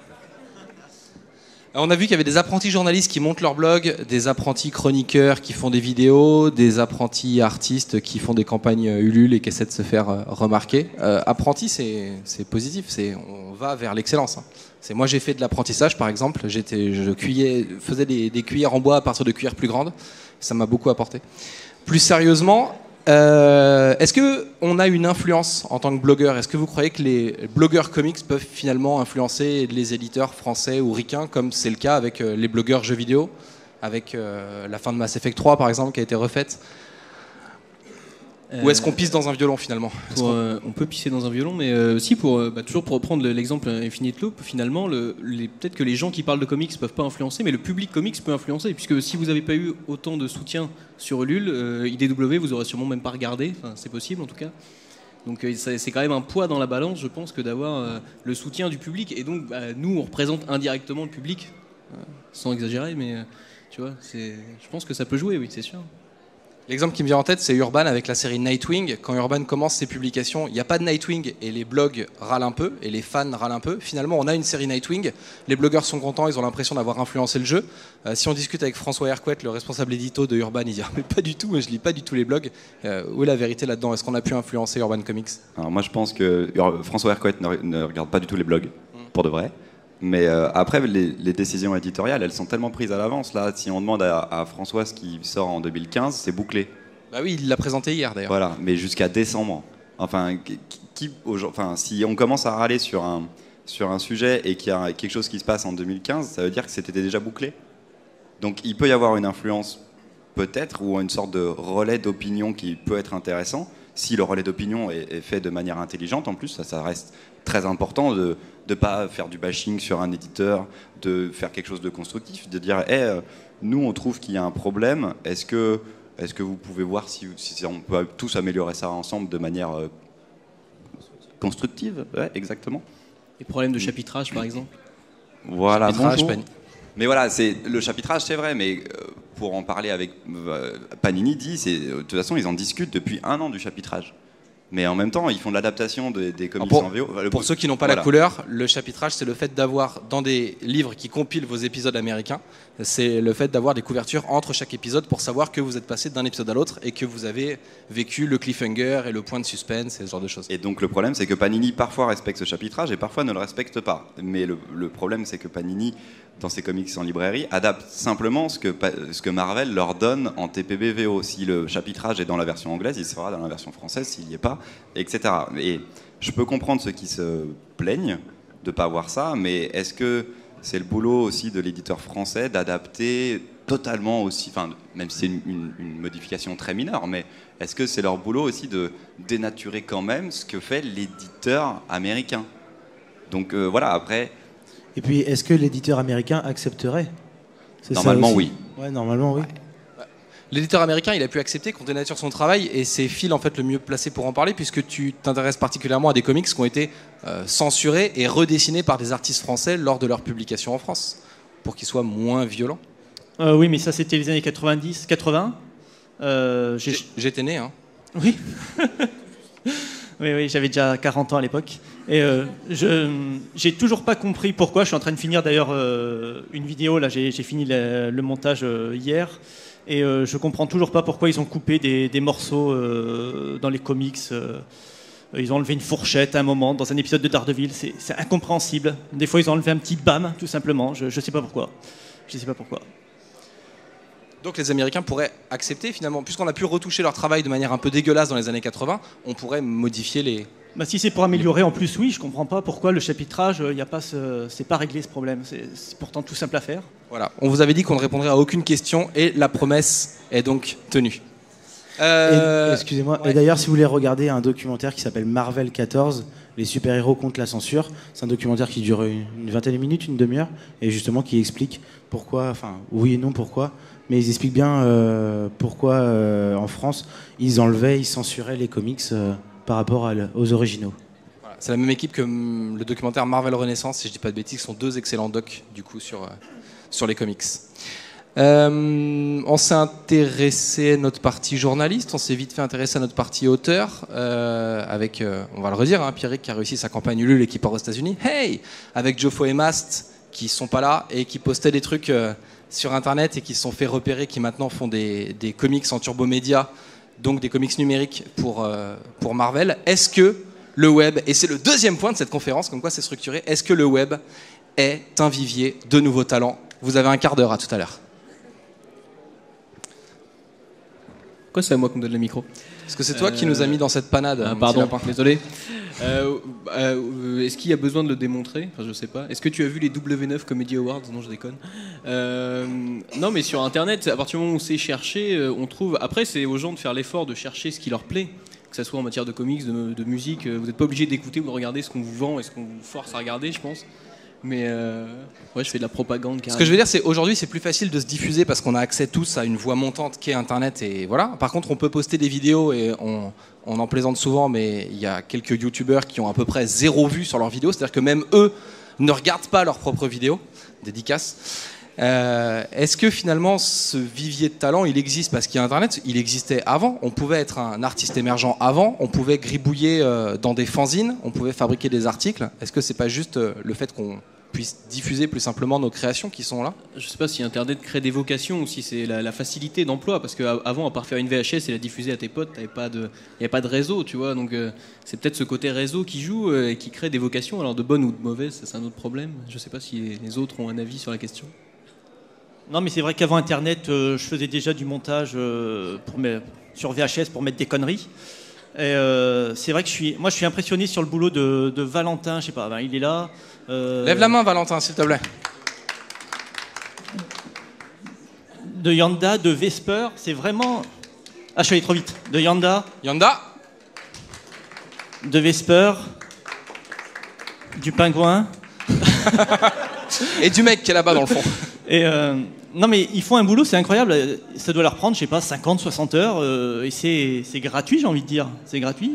On a vu qu'il y avait des apprentis journalistes qui montent leur blog, des apprentis chroniqueurs qui font des vidéos, des apprentis artistes qui font des campagnes Ulule et qui essaient de se faire remarquer. Apprenti, c'est positif, on va vers l'excellence. Moi, j'ai fait de l'apprentissage, par exemple. Faisais des cuillères en bois à partir de cuillères plus grandes. Ça m'a beaucoup apporté. Plus sérieusement, est-ce qu'on a une influence en tant que blogueur? Est-ce que vous croyez que les blogueurs comics peuvent finalement influencer les éditeurs français ou ricains, comme c'est le cas avec les blogueurs jeux vidéo, avec la fin de Mass Effect 3 par exemple qui a été refaite? Ou est-ce qu'on pisse dans un violon finalement? On peut pisser dans un violon, mais aussi toujours pour reprendre l'exemple Infinite Loop, finalement, peut-être que les gens qui parlent de comics peuvent pas influencer, mais le public comics peut influencer, puisque si vous n'avez pas eu autant de soutien sur Ulule, IDW vous aurez sûrement même pas regardé, enfin, c'est possible en tout cas. Donc c'est quand même un poids dans la balance, je pense, que d'avoir le soutien du public, et donc nous on représente indirectement le public, sans exagérer, mais tu vois, je pense que ça peut jouer, oui, c'est sûr. L'exemple qui me vient en tête, c'est Urban avec la série Nightwing. Quand Urban commence ses publications, il n'y a pas de Nightwing et les blogs râlent un peu et les fans râlent un peu. Finalement, on a une série Nightwing. Les blogueurs sont contents, ils ont l'impression d'avoir influencé le jeu. Si on discute avec François Hercouet, le responsable édito de Urban, il dit mais pas du tout, je lis pas du tout les blogs. Où est la vérité là-dedans? Est-ce qu'on a pu influencer Urban Comics? Alors moi, je pense que François Hercouet ne regarde pas du tout les blogs, pour de vrai. Mais après, les décisions éditoriales, elles sont tellement prises à l'avance. Là, si on demande à François ce qui sort en 2015, c'est bouclé. Bah oui, il l'a présenté hier d'ailleurs. Voilà, mais jusqu'à décembre. Enfin, si on commence à râler sur un sujet et qu'il y a quelque chose qui se passe en 2015, ça veut dire que c'était déjà bouclé. Donc il peut y avoir une influence, peut-être, ou une sorte de relais d'opinion qui peut être intéressant. Si le relais d'opinion est fait de manière intelligente, en plus, ça reste très important de ne pas faire du bashing sur un éditeur, de faire quelque chose de constructif, de dire nous, on trouve qu'il y a un problème, est-ce que vous pouvez voir si on peut tous améliorer ça ensemble de manière constructive? Ouais, exactement. Les problèmes de chapitrage, par exemple. Voilà, Chapitrage, mais voilà, le chapitrage, c'est vrai, mais pour en parler avec Panini, de toute façon, ils en discutent depuis 1 an du chapitrage. Mais en même temps, ils font de l'adaptation des comics en VO. Pour ceux qui n'ont pas la couleur, le chapitrage, c'est le fait d'avoir, dans des livres qui compilent vos épisodes américains, c'est le fait d'avoir des couvertures entre chaque épisode pour savoir que vous êtes passé d'un épisode à l'autre et que vous avez vécu le cliffhanger et le point de suspense et ce genre de choses. Et donc le problème, c'est que Panini parfois respecte ce chapitrage et parfois ne le respecte pas. Mais le problème, c'est que Panini, dans ses comics en librairie, adapte simplement ce que Marvel leur donne en TPB VO. Si le chapitrage est dans la version anglaise, il sera dans la version française, s'il n'y est pas, etc. Et je peux comprendre ceux qui se plaignent de ne pas voir ça, mais est-ce que c'est le boulot aussi de l'éditeur français d'adapter totalement aussi, enfin, même si c'est une modification très mineure, mais est-ce que c'est leur boulot aussi de dénaturer quand même ce que fait l'éditeur américain? Donc voilà, après... Et puis, est-ce que l'éditeur américain accepterait? Normalement, oui. Ouais, normalement, oui. L'éditeur américain, il a pu accepter qu'on dénature son travail et c'est Phil en fait le mieux placé pour en parler puisque tu t'intéresses particulièrement à des comics qui ont été censurés et redessinés par des artistes français lors de leur publication en France pour qu'ils soient moins violents. Oui, mais ça c'était les années 90, 80. J'étais né, hein. Oui. Oui, j'avais déjà 40 ans à l'époque. Et j'ai toujours pas compris pourquoi. Je suis en train de finir d'ailleurs une vidéo. Là, j'ai fini le montage hier. Et je comprends toujours pas pourquoi ils ont coupé des morceaux dans les comics. Ils ont enlevé une fourchette à un moment dans un épisode de Daredevil. C'est incompréhensible. Des fois, ils ont enlevé un petit bam, tout simplement. Je sais pas pourquoi. Je sais pas pourquoi. Donc les Américains pourraient accepter finalement, puisqu'on a pu retoucher leur travail de manière un peu dégueulasse dans les années 80, on pourrait modifier les... Bah, si c'est pour améliorer en plus, oui, je comprends pas pourquoi le chapitrage, c'est pas réglé ce problème. C'est pourtant tout simple à faire. Voilà, on vous avait dit qu'on ne répondrait à aucune question et la promesse est donc tenue. Excusez-moi, ouais. et d'ailleurs si vous voulez regarder un documentaire qui s'appelle Marvel 14, les super-héros contre la censure, c'est un documentaire qui dure une vingtaine de minutes, une demi-heure, et justement qui explique pourquoi, enfin oui et non pourquoi, mais ils expliquent bien pourquoi en France ils enlevaient, ils censuraient les comics par rapport aux originaux. Voilà, c'est la même équipe que le documentaire Marvel Renaissance, si je dis pas de bêtises, qui sont deux excellents docs du coup sur les comics. On s'est intéressé à notre partie journaliste, on s'est vite fait intéresser à notre partie auteur, avec, on va le redire, hein, Pierrick qui a réussi sa campagne Ulule et qui part aux États-Unis. Hey, avec Joffo et Mast qui sont pas là et qui postaient des trucs sur Internet et qui se sont fait repérer, qui maintenant font des comics en turbomédia, donc des comics numériques pour Marvel. Est-ce que le web, et c'est le deuxième point de cette conférence, comme quoi c'est structuré, est-ce que le web est un vivier de nouveaux talents? Vous avez un quart d'heure à tout à l'heure. Pourquoi c'est à moi qu'on me donne le micro? Parce que c'est toi qui nous as mis dans cette panade. Ah, mon pardon, petit lapin. désolé. Est-ce qu'il y a besoin de le démontrer? Enfin, je sais pas. Est-ce que tu as vu les W9 Comedy Awards? Non, je déconne. Non, mais sur Internet, à partir du moment où c'est cherché, on trouve. Après, c'est aux gens de faire l'effort de chercher ce qui leur plaît. Que ce soit en matière de comics, de musique. Vous n'êtes pas obligé d'écouter ou de regarder ce qu'on vous vend et ce qu'on vous force à regarder, je pense. Mais ouais, je fais de la propagande. Ce que je veux dire, c'est aujourd'hui, c'est plus facile de se diffuser parce qu'on a accès tous à une voix montante qu'est Internet et voilà. Par contre, on peut poster des vidéos et on en plaisante souvent, mais il y a quelques youtubeurs qui ont à peu près 0 vues sur leurs vidéos, c'est-à-dire que même eux ne regardent pas leurs propres vidéos, dédicaces. Est-ce que finalement ce vivier de talent il existe parce qu'il y a Internet? Il existait avant, on pouvait être un artiste émergent avant, on pouvait gribouiller dans des fanzines, on pouvait fabriquer des articles. Est-ce que c'est pas juste le fait qu'on puisse diffuser plus simplement nos créations qui sont là? Je sais pas si Internet crée des vocations ou si c'est la facilité d'emploi, parce qu'avant, à part faire une VHS et la diffuser à tes potes, il n'y avait pas de réseau, tu vois, donc c'est peut-être ce côté réseau qui joue et qui crée des vocations, alors de bonnes ou de mauvaises, c'est un autre problème. Je sais pas si les autres ont un avis sur la question. Non, mais c'est vrai qu'avant Internet, je faisais déjà du montage sur VHS pour mettre des conneries. Et c'est vrai que je suis impressionné sur le boulot de Valentin. Je sais pas, ben, il est là. Lève la main, Valentin, s'il te plaît. De Yanda, de Vesper, c'est vraiment. Ah, je suis allé trop vite. De Yanda, de Vesper, du pingouin. Et du mec qui est là-bas dans le fond. Et non, mais ils font un boulot, c'est incroyable. Ça doit leur prendre, je sais pas, 50, 60 heures. Et c'est gratuit, j'ai envie de dire. C'est gratuit.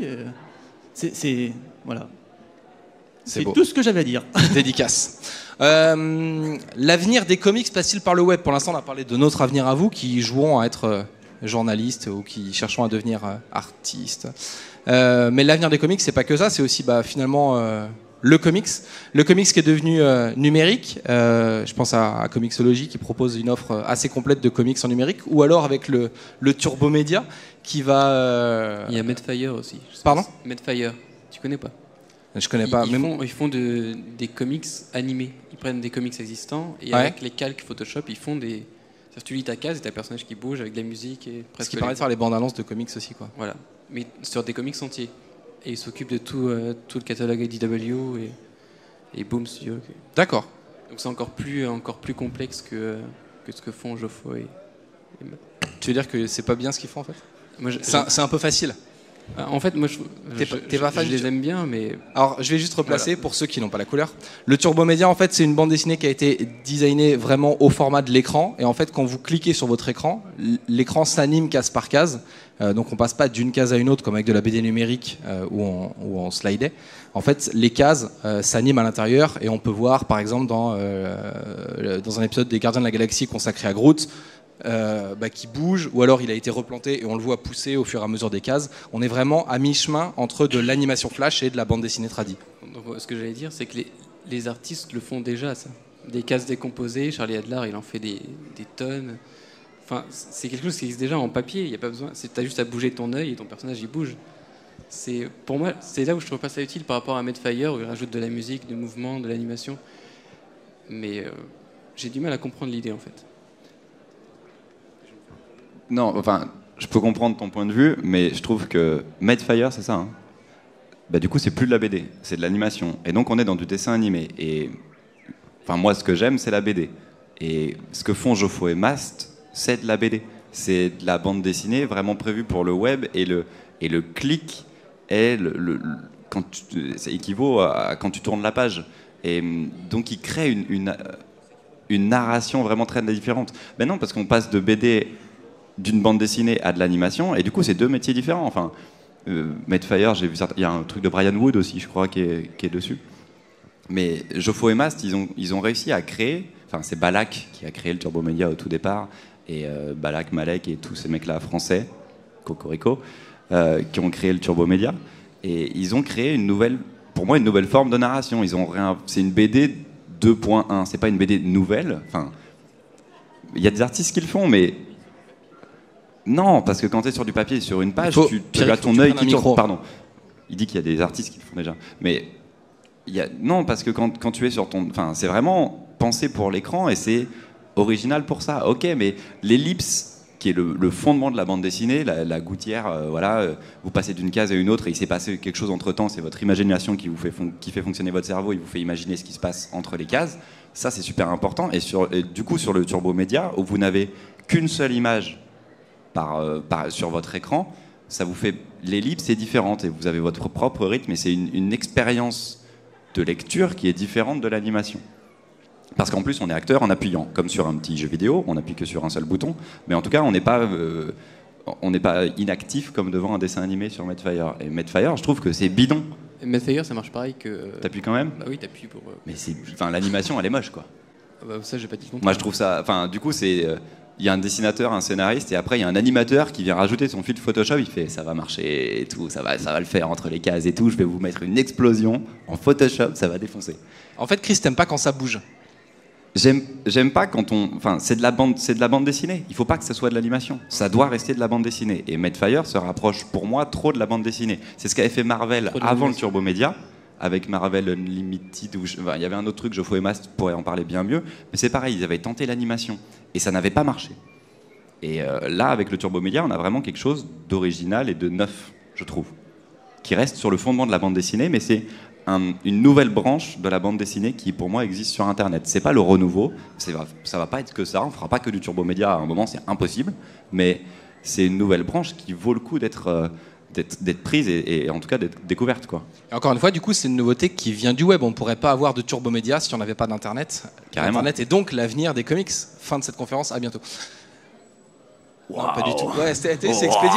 Voilà. C'est tout ce que j'avais à dire. Dédicace. L'avenir des comics passe-t-il par le web? Pour l'instant, on a parlé de notre avenir à vous, qui jouons à être journalistes ou qui cherchons à devenir artistes. Mais l'avenir des comics, c'est pas que ça. C'est aussi finalement le comics. Le comics qui est devenu numérique. Je pense à Comixology qui propose une offre assez complète de comics en numérique. Ou alors avec le turbomédia qui va... Il y a Medfire aussi. Pardon? Medfire, tu connais pas? Je connais pas. Ils font des comics animés. Ils prennent des comics existants et avec les calques Photoshop, ils font des... C'est-à-dire, tu lis ta case et t'as un personnage qui bouge avec de la musique et presque... Ce qui permet de faire les bandes annonces de comics aussi, quoi. Voilà. Mais sur des comics entiers. Et ils s'occupent de tout le catalogue IDW et Boom Studio. D'accord. Donc c'est encore plus complexe que ce que font Joffo et Tu veux dire que c'est pas bien ce qu'ils font en fait? Moi, c'est un peu facile. En fait, moi, je les aime bien, mais... Alors, je vais juste replacer pour ceux qui n'ont pas la couleur. Le Turbomédia, en fait, c'est une bande dessinée qui a été designée vraiment au format de l'écran. Et en fait, quand vous cliquez sur votre écran, l'écran s'anime case par case. Donc, on passe pas d'une case à une autre comme avec de la BD numérique où on slidait. En fait, les cases s'animent à l'intérieur et on peut voir, par exemple, dans un épisode des Gardiens de la Galaxie consacré à Groot, qui bouge, ou alors il a été replanté et on le voit pousser au fur et à mesure des cases. On est vraiment à mi-chemin entre de l'animation flash et de la bande dessinée tradie. Donc, ce que j'allais dire, c'est que les artistes le font déjà, ça. Des cases décomposées, Charlie Adler, il en fait des tonnes. Enfin, c'est quelque chose qui existe déjà en papier, il y a pas besoin. T'as juste à bouger ton œil et ton personnage il bouge. Pour moi, c'est là où je trouve pas ça utile par rapport à Medfire où il rajoute de la musique, du mouvement, de l'animation. Mais j'ai du mal à comprendre l'idée en fait. Non, enfin, je peux comprendre ton point de vue, mais je trouve que Madefire, c'est ça, hein, bah, du coup, c'est plus de la BD, c'est de l'animation. Et donc, on est dans du dessin animé. Et enfin, moi, ce que j'aime, c'est la BD. Et ce que font Joffo et Mast, c'est de la BD. C'est de la bande dessinée vraiment prévue pour le web. Et le clic est ça équivaut à quand tu tournes la page. Et donc, il crée une narration vraiment très différente. Ben non, parce qu'on passe de BD d'une bande dessinée à de l'animation. Et du coup, c'est deux métiers différents. Enfin, Madefire, j'ai vu ça. Il y a un truc de Brian Wood aussi, je crois, qui est dessus. Mais Joffo et Mast, ils ont réussi à créer. Enfin, c'est Balak qui a créé le Turbo Media au tout départ, et Balak, Malek et tous ces mecs-là français, Cocorico, qui ont créé le Turbo Media. Et ils ont créé pour moi, une nouvelle forme de narration. C'est une BD 2.1. C'est pas une BD nouvelle. Enfin, il y a des artistes qui le font, mais non, parce que quand tu es sur du papier, sur une page, tu as ton œil qui tourne. Pardon. Il dit qu'il y a des artistes qui le font déjà. Mais non, parce que quand tu es sur ton... Enfin, c'est vraiment pensé pour l'écran et c'est original pour ça. Ok, mais l'ellipse, qui est le fondement de la bande dessinée, la gouttière, vous passez d'une case à une autre et il s'est passé quelque chose entre-temps, c'est votre imagination qui fait fonctionner votre cerveau, il vous fait imaginer ce qui se passe entre les cases. Ça, c'est super important. Et du coup, sur le Turbo Media, où vous n'avez qu'une seule image sur votre écran, ça vous fait... L'ellipse est différente et vous avez votre propre rythme et c'est une expérience de lecture qui est différente de l'animation. Parce qu'en plus, on est acteur en appuyant, comme sur un petit jeu vidéo, on n'appuie que sur un seul bouton, mais en tout cas, on n'est pas inactif comme devant un dessin animé sur Madefire. Et Madefire, je trouve que c'est bidon. Et Madefire, ça marche pareil que... T'appuies quand même ? Bah oui, t'appuies pour... Mais l'animation, elle est moche, quoi. Bah, ça, j'ai pas dit longtemps. Moi, je trouve ça... Enfin, du coup, c'est... Il y a un dessinateur, un scénariste, et après il y a un animateur qui vient rajouter son fil Photoshop. Il fait ça va marcher et tout, ça va le faire entre les cases et tout. Je vais vous mettre une explosion en Photoshop, ça va défoncer. En fait, Chris, t'aimes pas quand ça bouge. J'aime pas quand enfin, c'est de la bande dessinée. Il faut pas que ça soit de l'animation. Ça doit rester de la bande dessinée. Et Madefire se rapproche pour moi trop de la bande dessinée. C'est ce qu'avait fait Marvel avant le Turbo Media. Avec Marvel Unlimited, il y avait un autre truc, Joffo et Mast pourraient en parler bien mieux, mais c'est pareil, ils avaient tenté l'animation, et ça n'avait pas marché. Et là, avec le Turbo Media, on a vraiment quelque chose d'original et de neuf, je trouve, qui reste sur le fondement de la bande dessinée, mais c'est une nouvelle branche de la bande dessinée qui, pour moi, existe sur Internet. C'est pas le renouveau, ça va pas être que ça, on fera pas que du Turbo Media, à un moment, c'est impossible, mais c'est une nouvelle branche qui vaut le coup d'être prise et en tout cas d'être découverte, quoi. Et encore une fois, du coup, c'est une nouveauté qui vient du web. On ne pourrait pas avoir de Turbo Media si on n'avait pas d'Internet. Carrément. Internet est donc l'avenir des comics. Fin de cette conférence, à bientôt. Wow. Non, pas du tout. Ouais, c'est expédié.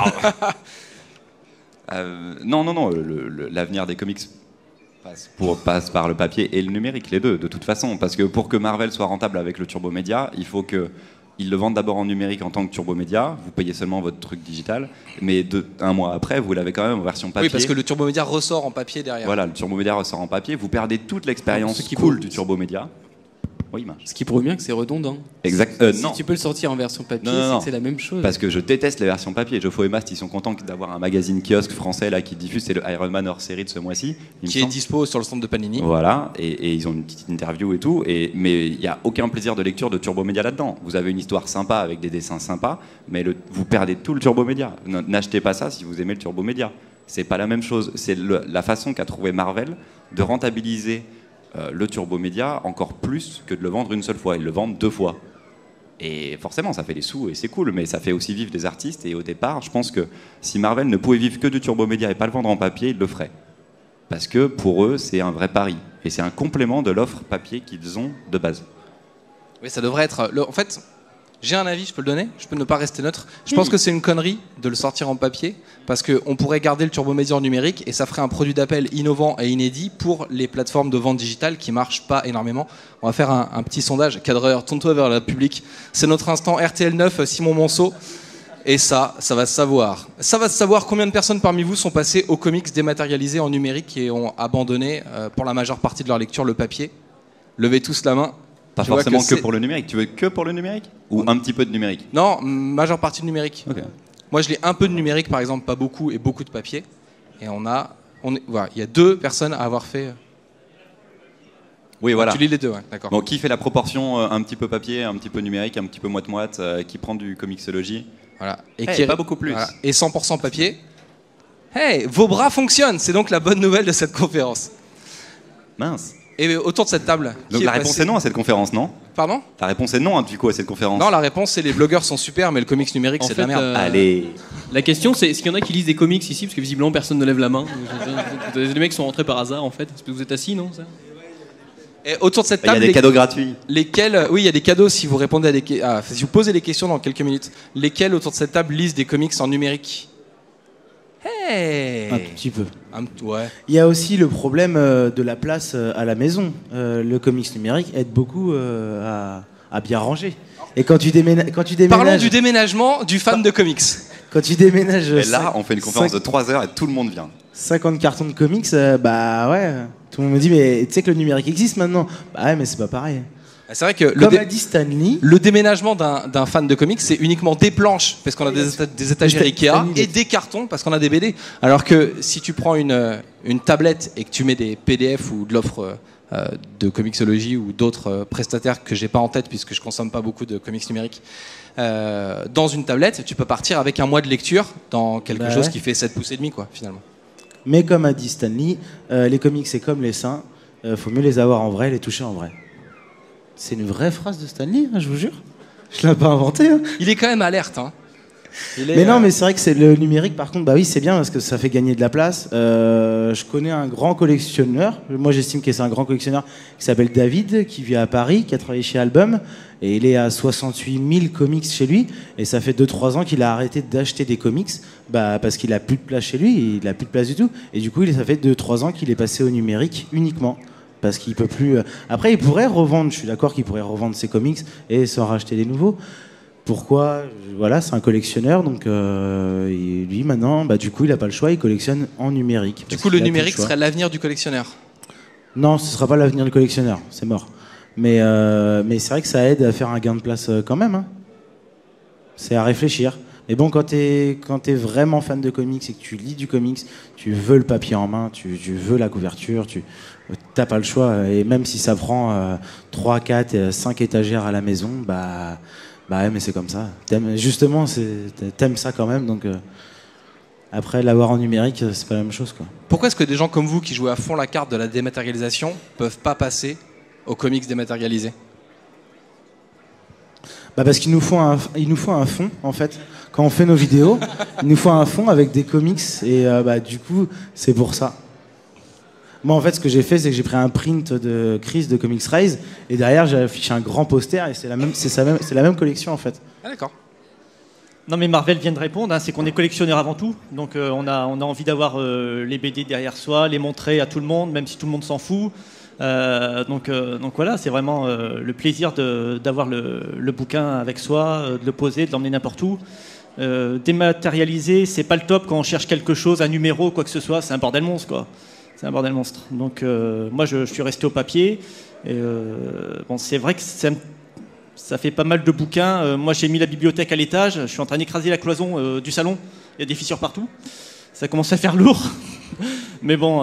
Non, l'avenir des comics passe par le papier et le numérique, les deux, de toute façon. Parce que pour que Marvel soit rentable avec le Turbo Media, il faut que ils le vendent d'abord en numérique en tant que Turbo Media, vous payez seulement votre truc digital, mais un mois après, vous l'avez quand même en version papier. Oui, parce que le Turbo Media ressort en papier derrière. Voilà, le Turbo Media ressort en papier, vous perdez toute l'expérience cool du Turbo Media. Oui, marche. Ce qui prouve bien que c'est redondant. Exact. Si tu peux le sortir en version papier, c'est la même chose. Parce que je déteste les versions papier. Joffo et Mast, ils sont contents d'avoir un magazine kiosque français là qui diffuse, c'est le Iron Man hors série de ce mois-ci. Qui est dispo sur le stand de Panini. Voilà, et ils ont une petite interview et tout. Mais il n'y a aucun plaisir de lecture de Turbo Media là-dedans. Vous avez une histoire sympa avec des dessins sympas, mais vous perdez tout le Turbo Media. N'achetez pas ça si vous aimez le Turbo Media. C'est pas la même chose. C'est la façon qu'a trouvé Marvel de rentabiliser le Turbo Media encore plus que de le vendre une seule fois. Ils le vendent 2 fois. Et forcément, ça fait des sous et c'est cool, mais ça fait aussi vivre des artistes. Et au départ, je pense que si Marvel ne pouvait vivre que du Turbo Media et pas le vendre en papier, ils le feraient. Parce que pour eux, c'est un vrai pari. Et c'est un complément de l'offre papier qu'ils ont de base. Oui, ça devrait être... En fait, j'ai un avis, je peux le donner. Je peux ne pas rester neutre. Je pense que c'est une connerie de le sortir en papier, parce qu'on pourrait garder le Turbo Media en numérique et ça ferait un produit d'appel innovant et inédit pour les plateformes de vente digitale qui marchent pas énormément. On va faire un petit sondage. Cadreur, tourne-toi vers le public. C'est notre instant RTL 9, Simon Monceau. Et ça va se savoir. Ça va se savoir combien de personnes parmi vous sont passées aux comics dématérialisés en numérique et ont abandonné pour la majeure partie de leur lecture le papier. Levez tous la main. Pas forcément que pour le numérique. Tu veux que pour le numérique ? Ou un petit peu de numérique ? Non, majeure partie de numérique. Okay. Moi, je lis un peu de numérique, par exemple, pas beaucoup, et beaucoup de papier. Et voilà, il y a 2 personnes à avoir fait. Oui, voilà. Tu lis les 2, ouais, d'accord. Bon, qui fait la proportion un petit peu papier, un petit peu numérique, un petit peu moite-moite, qui prend du Comixology ? Voilà. Pas beaucoup plus. Voilà. Et 100% papier. Hey, vos bras fonctionnent. C'est donc la bonne nouvelle de cette conférence. Mince. Et autour de cette table. Donc la réponse est non à cette conférence, non? Pardon? La réponse est non, du coup, à cette conférence. Non, la réponse c'est les blogueurs sont super, mais le comics numérique c'est de la merde. Allez. La question, c'est est-ce qu'il y en a qui lisent des comics ici? Parce que visiblement, personne ne lève la main. Les mecs sont rentrés par hasard, en fait. Est-ce que vous êtes assis, non ça? Et autour de cette Il y a table, des cadeaux gratuits. lesquels, oui, il y a des cadeaux si vous répondez à si vous posez des questions dans quelques minutes. Lesquels autour de cette table lisent des comics en numérique? Hey. Un tout petit peu. Ouais. Il y a aussi le problème de la place à la maison. Le comics numérique aide beaucoup à bien ranger. Et quand tu déménages, Parlons du déménagement du fan de comics. Quand tu déménages, Et là, on fait une conférence de 3 heures et tout le monde vient. 50 cartons de comics, bah ouais. Tout le monde me dit, mais tu sais que le numérique existe maintenant. Bah ouais, mais c'est pas pareil. C'est vrai que Comme a dit Stanley, le déménagement d'un fan de comics, c'est uniquement des planches, parce qu'on a des étagères Ikea, et des cartons, parce qu'on a des BD. Alors que si tu prends une tablette et que tu mets des PDF ou de l'offre de Comixology ou d'autres prestataires que j'ai pas en tête, puisque je consomme pas beaucoup de comics numériques, dans une tablette, tu peux partir avec un mois de lecture dans quelque chose qui fait 7 pouces et demi, quoi, finalement. mais comme a dit Stanley, les comics c'est comme les seins, faut mieux les avoir en vrai, les toucher en vrai. C'est une vraie phrase de Stanley, hein, je vous jure. Je l'ai pas inventé. Hein. Il est quand même alerte. Hein. Non, mais c'est vrai que c'est le numérique, par contre, bah oui, c'est bien parce que ça fait gagner de la place. Je connais un grand collectionneur, moi j'estime que c'est un grand collectionneur qui s'appelle David, qui vit à Paris, qui a travaillé chez Album, et il est à 68 000 comics chez lui, et ça fait 2-3 ans qu'il a arrêté d'acheter des comics, bah, parce qu'il a plus de place chez lui, il a plus de place du tout, et du coup, ça fait 2-3 ans qu'il est passé au numérique uniquement. Parce qu'il peut plus. Après, il pourrait revendre. Je suis d'accord qu'il pourrait revendre ses comics et s'en racheter des nouveaux. Pourquoi? Voilà, c'est un collectionneur, donc lui maintenant, bah du coup, il a pas le choix. Il collectionne en numérique. Du coup, le numérique serait l'avenir du collectionneur. Non, ce sera pas l'avenir du collectionneur. C'est mort. Mais c'est vrai que ça aide à faire un gain de place quand même. Hein. C'est à réfléchir. Mais bon, quand t'es vraiment fan de comics et que tu lis du comics, tu veux le papier en main, tu veux la couverture, t'as pas le choix. Et même si ça prend 3, 4, 5 étagères à la maison, bah ouais, mais c'est comme ça. Justement, t'aimes ça quand même, donc après l'avoir en numérique, c'est pas la même chose, quoi. Pourquoi est-ce que des gens comme vous qui jouez à fond la carte de la dématérialisation peuvent pas passer aux comics dématérialisés? Bah parce qu'il nous faut un fond, en fait. Quand on fait nos vidéos, il nous faut un fond avec des comics, et bah du coup, c'est pour ça. Moi, en fait, ce que j'ai fait, c'est que j'ai pris un print de Chris de Comics Rise, et derrière, j'ai affiché un grand poster, et c'est la même collection, en fait. Ah, d'accord. Non, mais Marvel vient de répondre, hein, c'est qu'on est collectionneur avant tout, donc on a envie d'avoir les BD derrière soi, les montrer à tout le monde, même si tout le monde s'en fout. Donc voilà, c'est vraiment le plaisir d'avoir le bouquin avec soi, de le poser, de l'emmener n'importe où. Dématérialiser, c'est pas le top quand on cherche quelque chose, un numéro, quoi que ce soit, c'est un bordel monstre, quoi. C'est un bordel monstre. Donc moi je suis resté au papier. Et, bon, c'est vrai que ça fait pas mal de bouquins. Moi j'ai mis la bibliothèque à l'étage, je suis en train d'écraser la cloison du salon, il y a des fissures partout. Ça commence à faire lourd. Mais bon,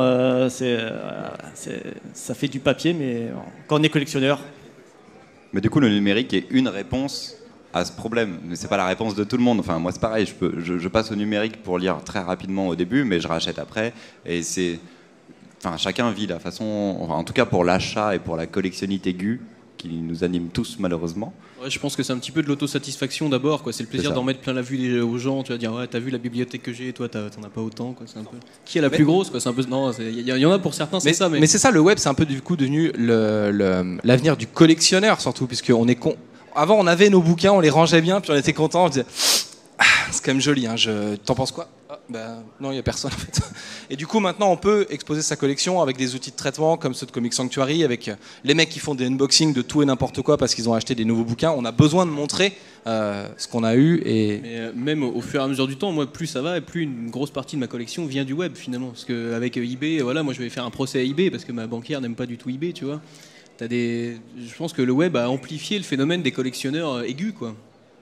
ça fait du papier, mais quand on est collectionneur. Mais du coup, le numérique est une réponse à ce problème, mais c'est pas la réponse de tout le monde. Enfin, moi c'est pareil, je passe au numérique pour lire très rapidement au début, mais je rachète après, et c'est... Enfin, chacun vit la façon... Enfin, en tout cas pour l'achat et pour la collectionnite aiguë, qui nous anime tous malheureusement. Ouais, je pense que c'est un petit peu de l'autosatisfaction d'abord, quoi. C'est le plaisir d'en mettre plein la vue aux gens. Tu vas dire, ouais, t'as vu la bibliothèque que j'ai, toi t'en as pas autant, quoi. C'est un peu... Qui est la plus grosse, quoi. C'est un peu... Non, il y en a pour certains, c'est ça. Mais c'est ça, le web, c'est un peu du coup devenu l'avenir du collectionneur, surtout, puisqu'on est con. Avant, on avait nos bouquins, on les rangeait bien, puis on était content, on disait, ah, c'est quand même joli, hein, t'en penses quoi? Non, il n'y a personne en fait. Et du coup, maintenant, on peut exposer sa collection avec des outils de traitement comme ceux de Comic Sanctuary, avec les mecs qui font des unboxings de tout et n'importe quoi parce qu'ils ont acheté des nouveaux bouquins. On a besoin de montrer ce qu'on a eu. Mais même au fur et à mesure du temps, moi, plus ça va, et plus une grosse partie de ma collection vient du web finalement. Parce qu'avec eBay, voilà, moi je vais faire un procès à eBay parce que ma banquière n'aime pas du tout eBay, tu vois. Je pense que le web a amplifié le phénomène des collectionneurs aigus, quoi.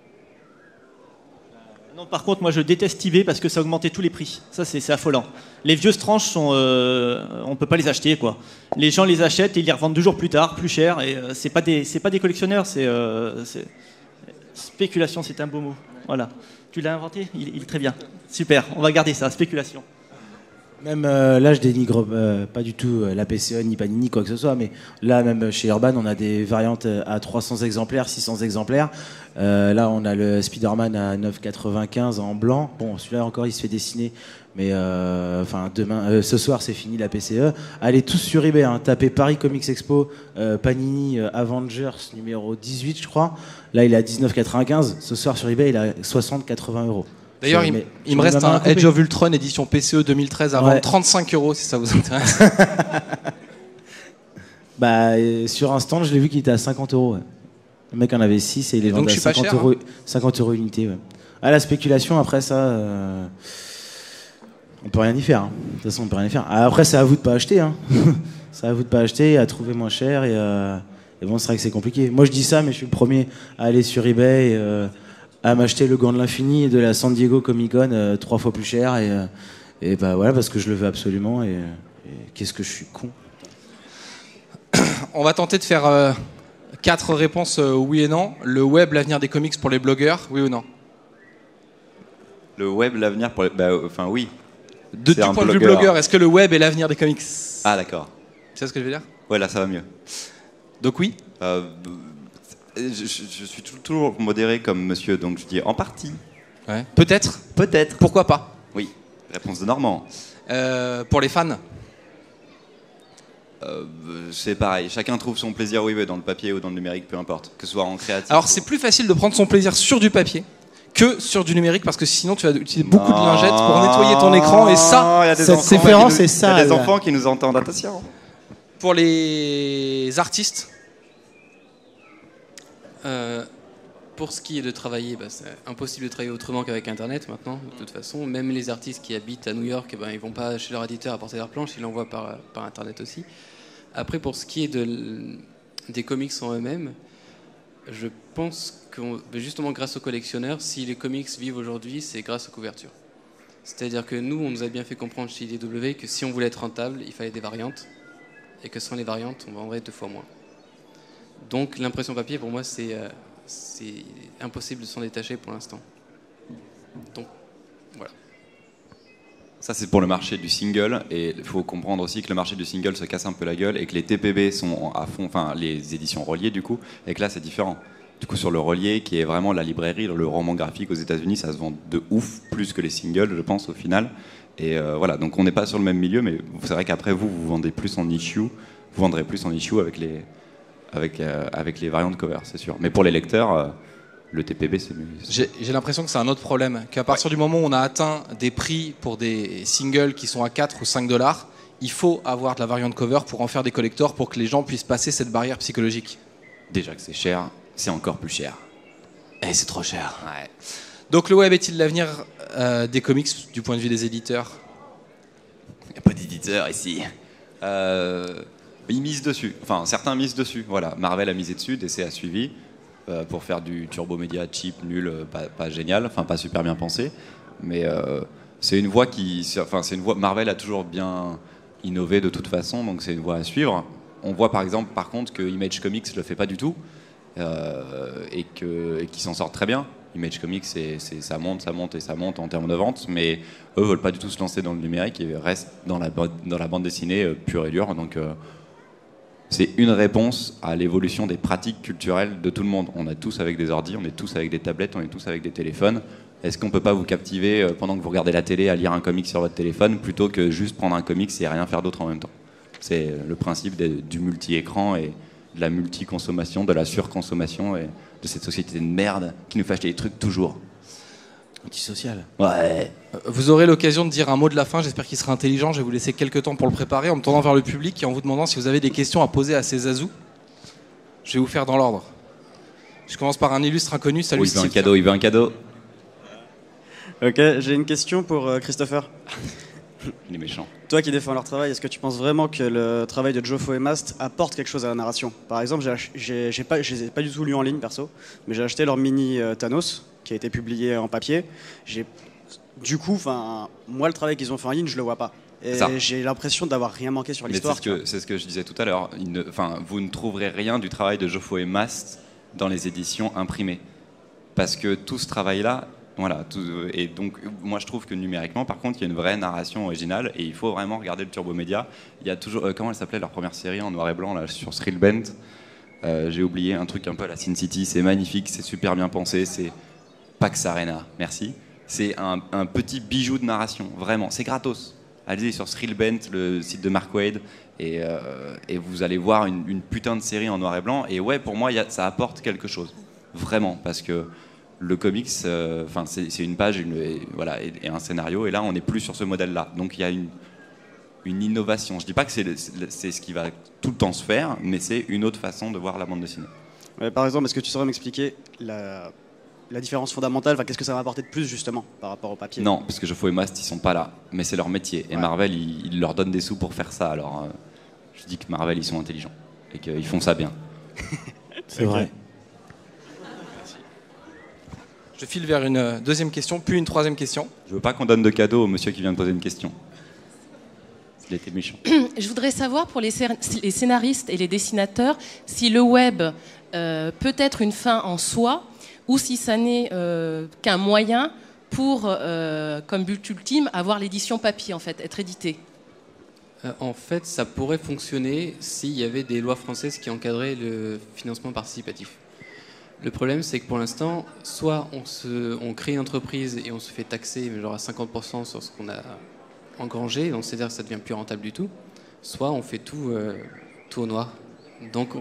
Non, par contre, moi je déteste eBay parce que ça a augmenté tous les prix. Ça, c'est affolant. Les vieux tranches on peut pas les acheter, quoi. Les gens les achètent et ils les revendent 2 jours plus tard, plus cher. Et c'est pas des collectionneurs, c'est spéculation, c'est un beau mot. Voilà. Tu l'as inventé, il est très bien. Super, on va garder ça, spéculation. Même là, je dénigre pas du tout la PCE, ni Panini, quoi que ce soit, mais là, même chez Urban, on a des variantes à 300 exemplaires, 600 exemplaires. Là, on a le Spider-Man à 9,95 en blanc. Bon, celui-là encore, il se fait dessiner, mais demain, ce soir, c'est fini la PCE. Allez tous sur eBay, hein, tapez Paris Comics Expo, Panini Avengers numéro 18, je crois. Là, il est à 19,95. Ce soir, sur eBay, il est à 60-80 €. D'ailleurs, il me reste un Age of Ultron édition PCE 2013 à vendre 35 € si ça vous intéresse. Sur un stand, je l'ai vu qu'il était à 50 €. Ouais. Le mec en avait 6 et il est vendu à 50 € unité. Ouais. À la spéculation, après ça, on peut rien y faire. Hein. De toute façon, on peut rien y faire. Après, c'est à vous de pas acheter. Hein. C'est à vous de pas acheter, à trouver moins cher et bon, c'est vrai que c'est compliqué. Moi, je dis ça, mais je suis le premier à aller sur eBay. À m'acheter le gant de l'infini de la San Diego Comic Con 3 fois plus cher et voilà parce que je le veux absolument et qu'est-ce que je suis con. On va tenter de faire 4 réponses oui et non. Le web, l'avenir des comics pour les blogueurs, oui ou non? Le web, l'avenir pour les... oui. Du point de vue blogueur, est-ce que le web est l'avenir des comics? Ah d'accord. Tu sais ce que je veux dire? Ouais, là ça va mieux. Donc oui. Je suis toujours modéré comme monsieur, donc je dis en partie. Ouais. Peut-être. Peut-être. Pourquoi pas? Oui. Réponse de Normand. Pour les fans? C'est pareil. Chacun trouve son plaisir, oui, dans le papier ou dans le numérique, peu importe. Que ce soit en créatif. Alors c'est plus facile de prendre son plaisir sur du papier que sur du numérique parce que sinon tu vas utiliser beaucoup de lingettes pour nettoyer ton écran et ça, cette différence c'est ça. Il y a des enfants qui nous entendent, attention. Pour les artistes? Pour ce qui est de travailler, c'est impossible de travailler autrement qu'avec Internet maintenant, de toute façon. Même les artistes qui habitent à New York, ils vont pas chez leur éditeur apporter leur planche, ils l'envoient par Internet aussi. Après, pour ce qui est des comics en eux-mêmes, je pense que justement grâce aux collectionneurs, si les comics vivent aujourd'hui, c'est grâce aux couvertures. C'est-à-dire que nous, on nous a bien fait comprendre chez IDW que si on voulait être rentable, il fallait des variantes, et que sans les variantes, on vendrait 2 fois moins. Donc l'impression papier, pour moi, c'est impossible de s'en détacher pour l'instant. Donc, voilà. Ça, c'est pour le marché du single. Et il faut comprendre aussi que le marché du single se casse un peu la gueule et que les TPB sont à fond, enfin les éditions reliées du coup, et que là, c'est différent. Du coup, sur le relié, qui est vraiment la librairie, le roman graphique aux États-Unis, ça se vend de ouf, plus que les singles, je pense, au final. Et voilà, donc on n'est pas sur le même milieu, mais c'est vrai qu'après, vous vendez plus en issue, vous vendrez plus en issue avec les variantes cover, c'est sûr. Mais pour les lecteurs, le TPB, c'est mieux. J'ai l'impression que c'est un autre problème. Qu'à partir du moment où on a atteint des prix pour des singles qui sont à 4 ou 5 $, il faut avoir de la variante cover pour en faire des collectors pour que les gens puissent passer cette barrière psychologique. Déjà que c'est cher, c'est encore plus cher. Et c'est trop cher. Ouais. Donc le web est-il l'avenir des comics du point de vue des éditeurs? Il n'y a pas d'éditeur ici. Ils misent dessus. Enfin, certains misent dessus. Voilà. Marvel a misé dessus, DC a suivi pour faire du turbo média cheap, nul, pas génial, enfin pas super bien pensé. Mais c'est une voie Marvel a toujours bien innové de toute façon, donc c'est une voie à suivre. On voit par exemple, par contre, que Image Comics le fait pas du tout et qu'ils s'en sortent très bien. Image Comics, ça monte en termes de vente, mais eux veulent pas du tout se lancer dans le numérique et restent dans la bande dessinée pure et dure. Donc c'est une réponse à l'évolution des pratiques culturelles de tout le monde. On est tous avec des ordis, on est tous avec des tablettes, on est tous avec des téléphones. Est-ce qu'on peut pas vous captiver pendant que vous regardez la télé à lire un comic sur votre téléphone plutôt que juste prendre un comic et rien faire d'autre en même temps? C'est le principe du multi-écran et de la multi-consommation, de la surconsommation et de cette société de merde qui nous fait acheter des trucs toujours. Antisocial. Ouais. Vous aurez l'occasion de dire un mot de la fin, j'espère qu'il sera intelligent. Je vais vous laisser quelques temps pour le préparer en me tournant vers le public et en vous demandant si vous avez des questions à poser à ces Zazou. Je vais vous faire dans l'ordre. Je commence par un illustre inconnu. Salut. Oh, il veut un cadeau. Ok, j'ai une question pour Christopher. Il est méchant. Toi qui défends leur travail, est-ce que tu penses vraiment que le travail de Joffo et Mast apporte quelque chose à la narration? Par exemple, je les ai pas du tout lus en ligne perso, mais j'ai acheté leur mini Thanos qui a été publié en papier. Du coup, moi le travail qu'ils ont fait en ligne, je le vois pas. Et j'ai l'impression d'avoir rien manqué sur l'histoire. C'est ce que je disais tout à l'heure. Vous ne trouverez rien du travail de Joffo et Mast dans les éditions imprimées. Parce que tout ce travail-là, Voilà, et donc moi je trouve que numériquement par contre il y a une vraie narration originale et il faut vraiment regarder le Turbo Média. Il y a toujours, comment elle s'appelait leur première série en noir et blanc là, sur Thrillbent, j'ai oublié, un truc un peu à la Sin City, c'est magnifique, c'est super bien pensé, c'est Pax Arena, merci. C'est un petit bijou de narration, vraiment, c'est gratos. Allez sur Thrillbent, le site de Mark Waid, et vous allez voir une putain de série en noir et blanc, et ouais pour moi ça apporte quelque chose, vraiment, parce que le comics, c'est une page et un scénario, et là on n'est plus sur ce modèle-là. Donc il y a une innovation. Je ne dis pas que c'est ce qui va tout le temps se faire, mais c'est une autre façon de voir la bande dessinée. Par exemple, est-ce que tu saurais m'expliquer la différence fondamentale, qu'est-ce que ça va apporter de plus justement par rapport au papier? Non, parce que Geoffroy et Mast, ils sont pas là, mais c'est leur métier. Et Marvel, ils leur donnent des sous pour faire ça. Alors je dis que Marvel, ils sont intelligents et qu'ils font ça bien. C'est vrai. Je file vers une deuxième question, puis une troisième question. Je veux pas qu'on donne de cadeaux au monsieur qui vient de poser une question. Il était méchant. Je voudrais savoir pour les scénaristes et les dessinateurs si le web peut être une fin en soi ou si ça n'est qu'un moyen pour, comme but ultime, avoir l'édition papier, en fait, être édité. En fait, ça pourrait fonctionner s'il y avait des lois françaises qui encadraient le financement participatif. Le problème, c'est que pour l'instant, soit on crée une entreprise et on se fait taxer, mais genre à 50% sur ce qu'on a engrangé, donc c'est-à-dire que ça devient plus rentable du tout, soit on fait tout au noir. Donc,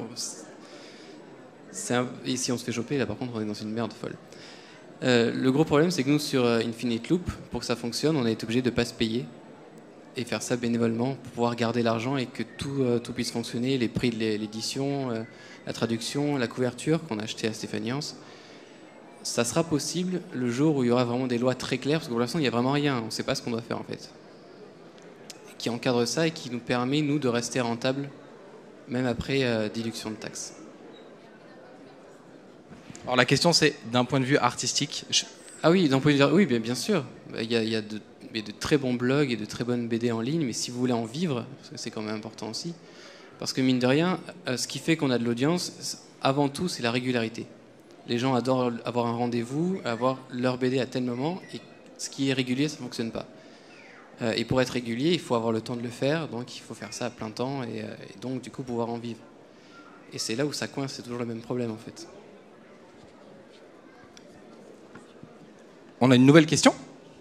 et si on se fait choper, là par contre, on est dans une merde folle. Le gros problème, c'est que nous, sur Infinite Loop, pour que ça fonctionne, on a été obligé de ne pas se payer et faire ça bénévolement pour pouvoir garder l'argent et que tout puisse fonctionner, les prix de l'édition, la traduction, la couverture qu'on a acheté à Stéphaniance. Ça sera possible le jour où il y aura vraiment des lois très claires, parce que pour l'instant, il n'y a vraiment rien, on ne sait pas ce qu'on doit faire en fait, qui encadre ça et qui nous permet, nous, de rester rentable, même après déduction de taxes. Alors la question c'est, d'un point de vue artistique... Ah oui, d'un point de vue... Oui, bien sûr. Il y a de très bons blogs et de très bonnes BD en ligne, mais si vous voulez en vivre, parce que c'est quand même important aussi, parce que mine de rien, ce qui fait qu'on a de l'audience, avant tout, c'est la régularité. Les gens adorent avoir un rendez-vous, avoir leur BD à tel moment, et ce qui est régulier, ça ne fonctionne pas. Et pour être régulier, il faut avoir le temps de le faire, donc il faut faire ça à plein temps, et donc du coup pouvoir en vivre. Et c'est là où ça coince, c'est toujours le même problème en fait. On a une nouvelle question ?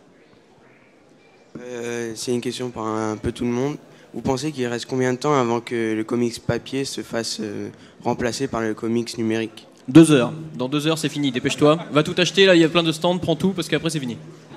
C'est une question pour un peu tout le monde. Vous pensez qu'il reste combien de temps avant que le comics papier se fasse remplacer par le comics numérique ? 2 heures. Dans 2 heures, c'est fini. Dépêche-toi. Va tout acheter. Là, il y a plein de stands. Prends tout parce qu'après, c'est fini.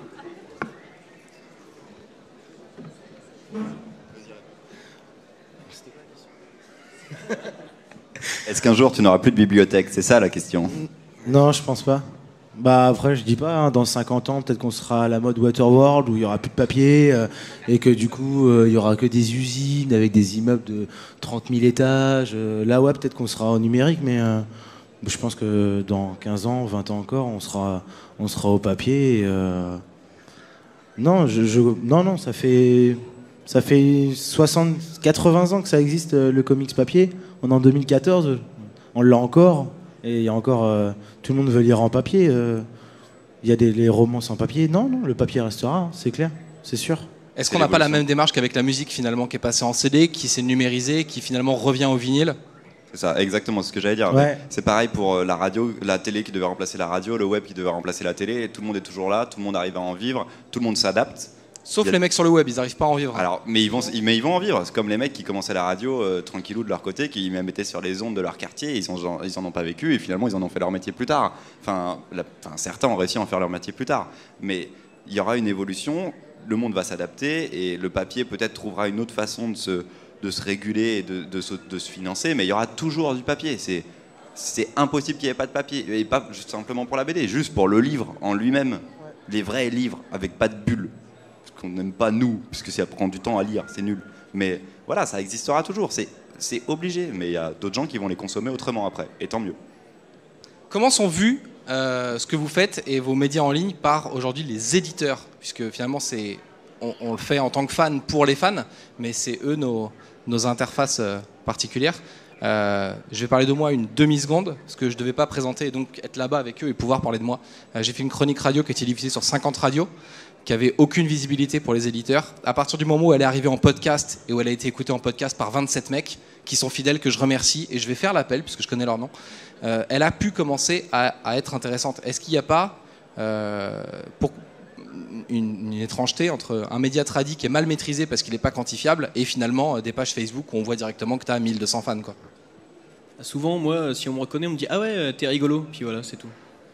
Est-ce qu'un jour tu n'auras plus de bibliothèque? C'est ça la question. Non, je pense pas. Bah après, je dis pas, hein, dans 50 ans, peut-être qu'on sera à la mode Waterworld où il y aura plus de papier et que du coup, il y aura que des usines avec des immeubles de 30 000 étages. Là, ouais, peut-être qu'on sera au numérique, mais je pense que dans 15 ans, 20 ans encore, on sera au papier. Et, non, non, ça fait 60, 80 ans que ça existe, le comics papier. On est en 2014, on l'a encore. Et il y a encore... tout le monde veut lire en papier. Il y a les romans sans papier. Non, le papier restera, hein, c'est clair, c'est sûr. Est-ce qu'on n'a pas la même démarche qu'avec la musique finalement, qui est passée en CD, qui s'est numérisée, qui finalement revient au vinyle? C'est ça, exactement, c'est ce que j'allais dire. Ouais. C'est pareil pour la radio, la télé qui devait remplacer la radio, le web qui devait remplacer la télé. Et tout le monde est toujours là, tout le monde arrive à en vivre, tout le monde s'adapte. Sauf les mecs sur le web, ils n'arrivent pas à en vivre. Alors, mais ils vont en vivre. C'est comme les mecs qui commençaient la radio tranquillou de leur côté, qui même étaient sur les ondes de leur quartier, ils en ont pas vécu et finalement ils en ont fait leur métier plus tard. Certains ont réussi à en faire leur métier plus tard. Mais il y aura une évolution, le monde va s'adapter et le papier peut-être trouvera une autre façon de se réguler et de se financer, mais il y aura toujours du papier. C'est impossible qu'il n'y ait pas de papier. Et pas juste simplement pour la BD, juste pour le livre en lui-même. Les vrais livres avec pas de bulles. Qu'on n'aime pas nous, puisque ça prend du temps à lire, c'est nul. Mais voilà, ça existera toujours, c'est obligé. Mais il y a d'autres gens qui vont les consommer autrement après, et tant mieux. Comment sont vus ce que vous faites et vos médias en ligne par aujourd'hui les éditeurs? Puisque finalement, on le fait en tant que fan pour les fans, mais c'est eux nos interfaces particulières. Je vais parler de moi une demi-seconde, parce que je ne devais pas présenter et donc être là-bas avec eux et pouvoir parler de moi. J'ai fait une chronique radio qui a été diffusée sur 50 radios, qui avait aucune visibilité pour les éditeurs. À partir du moment où elle est arrivée en podcast et où elle a été écoutée en podcast par 27 mecs qui sont fidèles, que je remercie, et je vais faire l'appel puisque je connais leur nom, elle a pu commencer à être intéressante. Est-ce qu'il n'y a pas pour une étrangeté entre un média tradi qui est mal maîtrisé parce qu'il n'est pas quantifiable et finalement des pages Facebook où on voit directement que tu as 1200 fans, quoi? Souvent, moi, si on me reconnaît, on me dit « Ah ouais, t'es rigolo », puis voilà, c'est tout.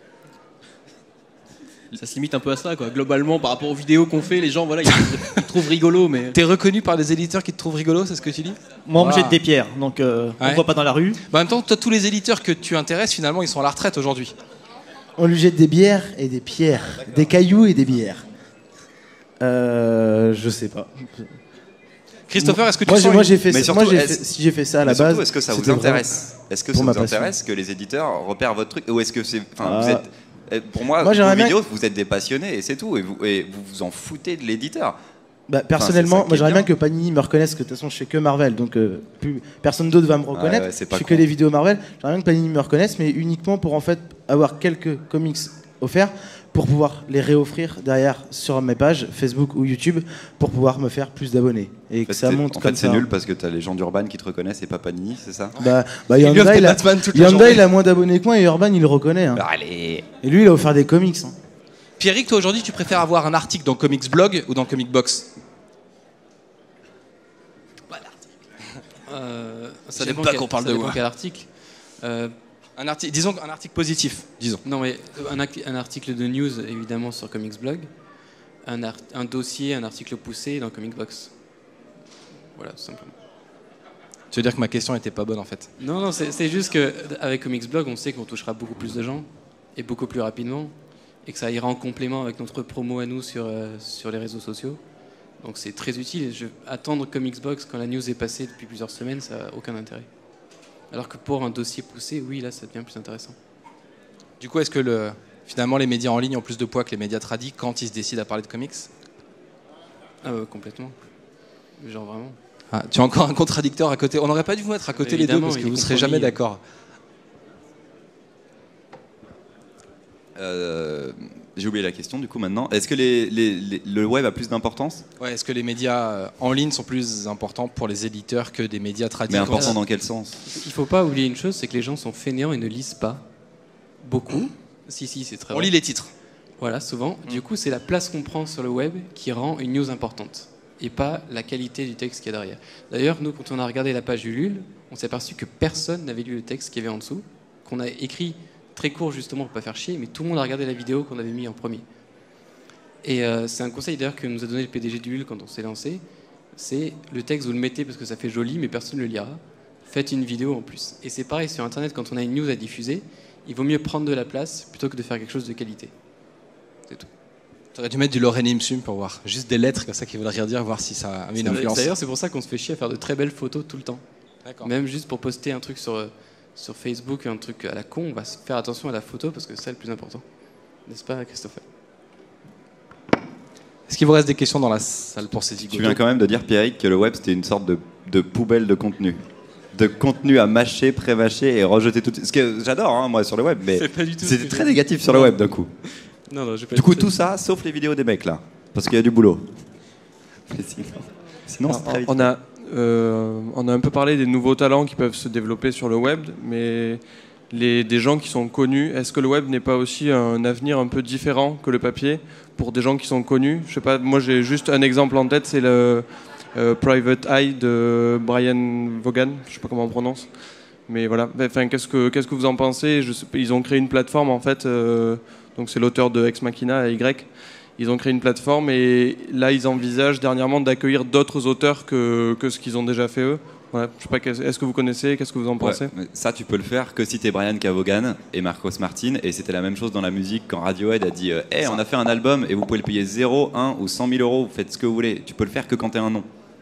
Ça se limite un peu à ça, quoi. Globalement, par rapport aux vidéos qu'on fait, les gens, voilà, ils trouvent rigolo, mais... T'es reconnu par des éditeurs qui te trouvent rigolo, c'est ce que tu dis? Moi, on me jette des pierres, donc on voit pas dans la rue. Bah, en même temps, toi, tous les éditeurs que tu intéresses, finalement, ils sont à la retraite aujourd'hui. On lui jette des bières et des pierres, des cailloux et des bières. Je sais pas. Christopher, est-ce que tu moi, sens moi, j'ai fait, si j'ai fait ça à la base. Est-ce que ça vous c'était intéresse? Est-ce que ça pour vous ma intéresse que les éditeurs repèrent votre truc? Ou est-ce que c'est, Ah. vous êtes, pour moi, Moi, vos j'aimerais bien vidéos, vous êtes des passionnés et c'est tout. Et vous vous en foutez de l'éditeur. Bah, personnellement, moi j'aimerais bien que Panini me reconnaisse, que de toute façon je fais que Marvel, donc personne d'autre va me reconnaître. ouais, c'est Je pas fais con. que les vidéos Marvel. J'aimerais bien que Panini me reconnaisse, mais uniquement pour en fait avoir quelques comics offerts pour pouvoir les réoffrir derrière sur mes pages Facebook ou YouTube pour pouvoir me faire plus d'abonnés et que ça monte En comme fait, c'est ça. nul parce que t'as les gens d'Urban qui te reconnaissent et pas Panini, c'est ça? Bah Il lui offre Yanda, des il a, Batman toute la Yanda, journée. il a moins d'abonnés que moi et Urban il le reconnaît. Hein. Bah, allez. Et lui il a offert des comics. Hein. Pierrick, toi aujourd'hui, tu préfères avoir un article dans Comics Blog ou dans Comic Box? Ça J'aime dépend pas qu'on parle de moi. quel article. Disons un article positif, disons. Non, mais un article de news, évidemment, sur Comics Blog. Un dossier, un article poussé dans Comic Box. Voilà, tout simplement. Tu veux dire que ma question était pas bonne en fait? Non, c'est juste qu'avec Comics Blog, on sait qu'on touchera beaucoup plus de gens et beaucoup plus rapidement. Et que ça ira en complément avec notre promo à nous sur les réseaux sociaux. Donc c'est très utile. Attendre Comics Box quand la news est passée depuis plusieurs semaines, ça n'a aucun intérêt. Alors que pour un dossier poussé, oui, là, ça devient plus intéressant. Du coup, est-ce que finalement les médias en ligne ont plus de poids que les médias tradis quand ils se décident à parler de comics? Ah, complètement. Genre vraiment. Ah, tu as encore un contradicteur à côté. On n'aurait pas dû vous mettre à côté les deux parce que vous ne serez jamais d'accord. J'ai oublié la question du coup maintenant. Est-ce que le web a plus d'importance? Ouais, est-ce que les médias en ligne sont plus importants pour les éditeurs que des médias Mais traditionnels? important dans quel sens? Il ne faut pas oublier une chose, c'est que les gens sont fainéants et ne lisent pas beaucoup. Si, c'est très On vrai. lit les titres. Voilà, souvent. Du coup, c'est la place qu'on prend sur le web qui rend une news importante et pas la qualité du texte qu'il y a derrière. D'ailleurs, nous, quand on a regardé la page Ulule, on s'est aperçu que personne n'avait lu le texte qu'il y avait en dessous, qu'on a écrit très court justement pour pas faire chier, mais tout le monde a regardé la vidéo qu'on avait mis en premier. Et c'est un conseil d'ailleurs que nous a donné le PDG d'Ulule quand on s'est lancé, c'est le texte, vous le mettez parce que ça fait joli, mais personne ne le lira. Faites une vidéo en plus. Et c'est pareil sur Internet, quand on a une news à diffuser, il vaut mieux prendre de la place plutôt que de faire quelque chose de qualité. C'est tout. Tu aurais dû mettre du Lorraine Imsum pour voir. Juste des lettres comme ça qui veulent rien dire, voir si ça a une influence. D'ailleurs, c'est pour ça qu'on se fait chier à faire de très belles photos tout le temps. D'accord. Même juste pour poster un truc sur Facebook, un truc à la con, on va faire attention à la photo parce que c'est ça le plus important. N'est-ce pas, Christopher? Est-ce qu'il vous reste des questions dans la salle pour ces zigotos? Tu viens quand même de dire, Pierrick, que le web c'était une sorte de poubelle de contenu. De contenu à mâcher, pré-mâcher et rejeter tout de suite. Ce que j'adore, hein, moi, sur le web, mais C'est pas du tout ce que c'était j'ai très dit. négatif sur le web d'un coup. Non, j'ai pas Du coup, dit tout ça, sauf les vidéos des mecs là. Parce qu'il y a du boulot. Mais sinon c'est très vite. On a un peu parlé des nouveaux talents qui peuvent se développer sur le web, mais des gens qui sont connus, est-ce que le web n'est pas aussi un avenir un peu différent que le papier pour des gens qui sont connus? Je sais pas, moi j'ai juste un exemple en tête, c'est le Private Eye de Brian Vaughan, je sais pas comment on prononce. Mais voilà, enfin, qu'est-ce que vous en pensez? Ils ont créé une plateforme en fait, donc c'est l'auteur de Ex Machina, Y. Ils ont créé une plateforme et là ils envisagent dernièrement d'accueillir d'autres auteurs que ce qu'ils ont déjà fait eux. Voilà, je sais pas, est-ce que vous connaissez, qu'est-ce que vous en pensez? Ouais, mais ça, tu peux le faire que si t'es Brian Vaughan et Marcos Martin. Et c'était la même chose dans la musique quand Radiohead a dit hey, on a fait un album et vous pouvez le payer 0, 1 ou 100 000 euros, vous faites ce que vous voulez. Tu peux le faire que quand t'es un nom.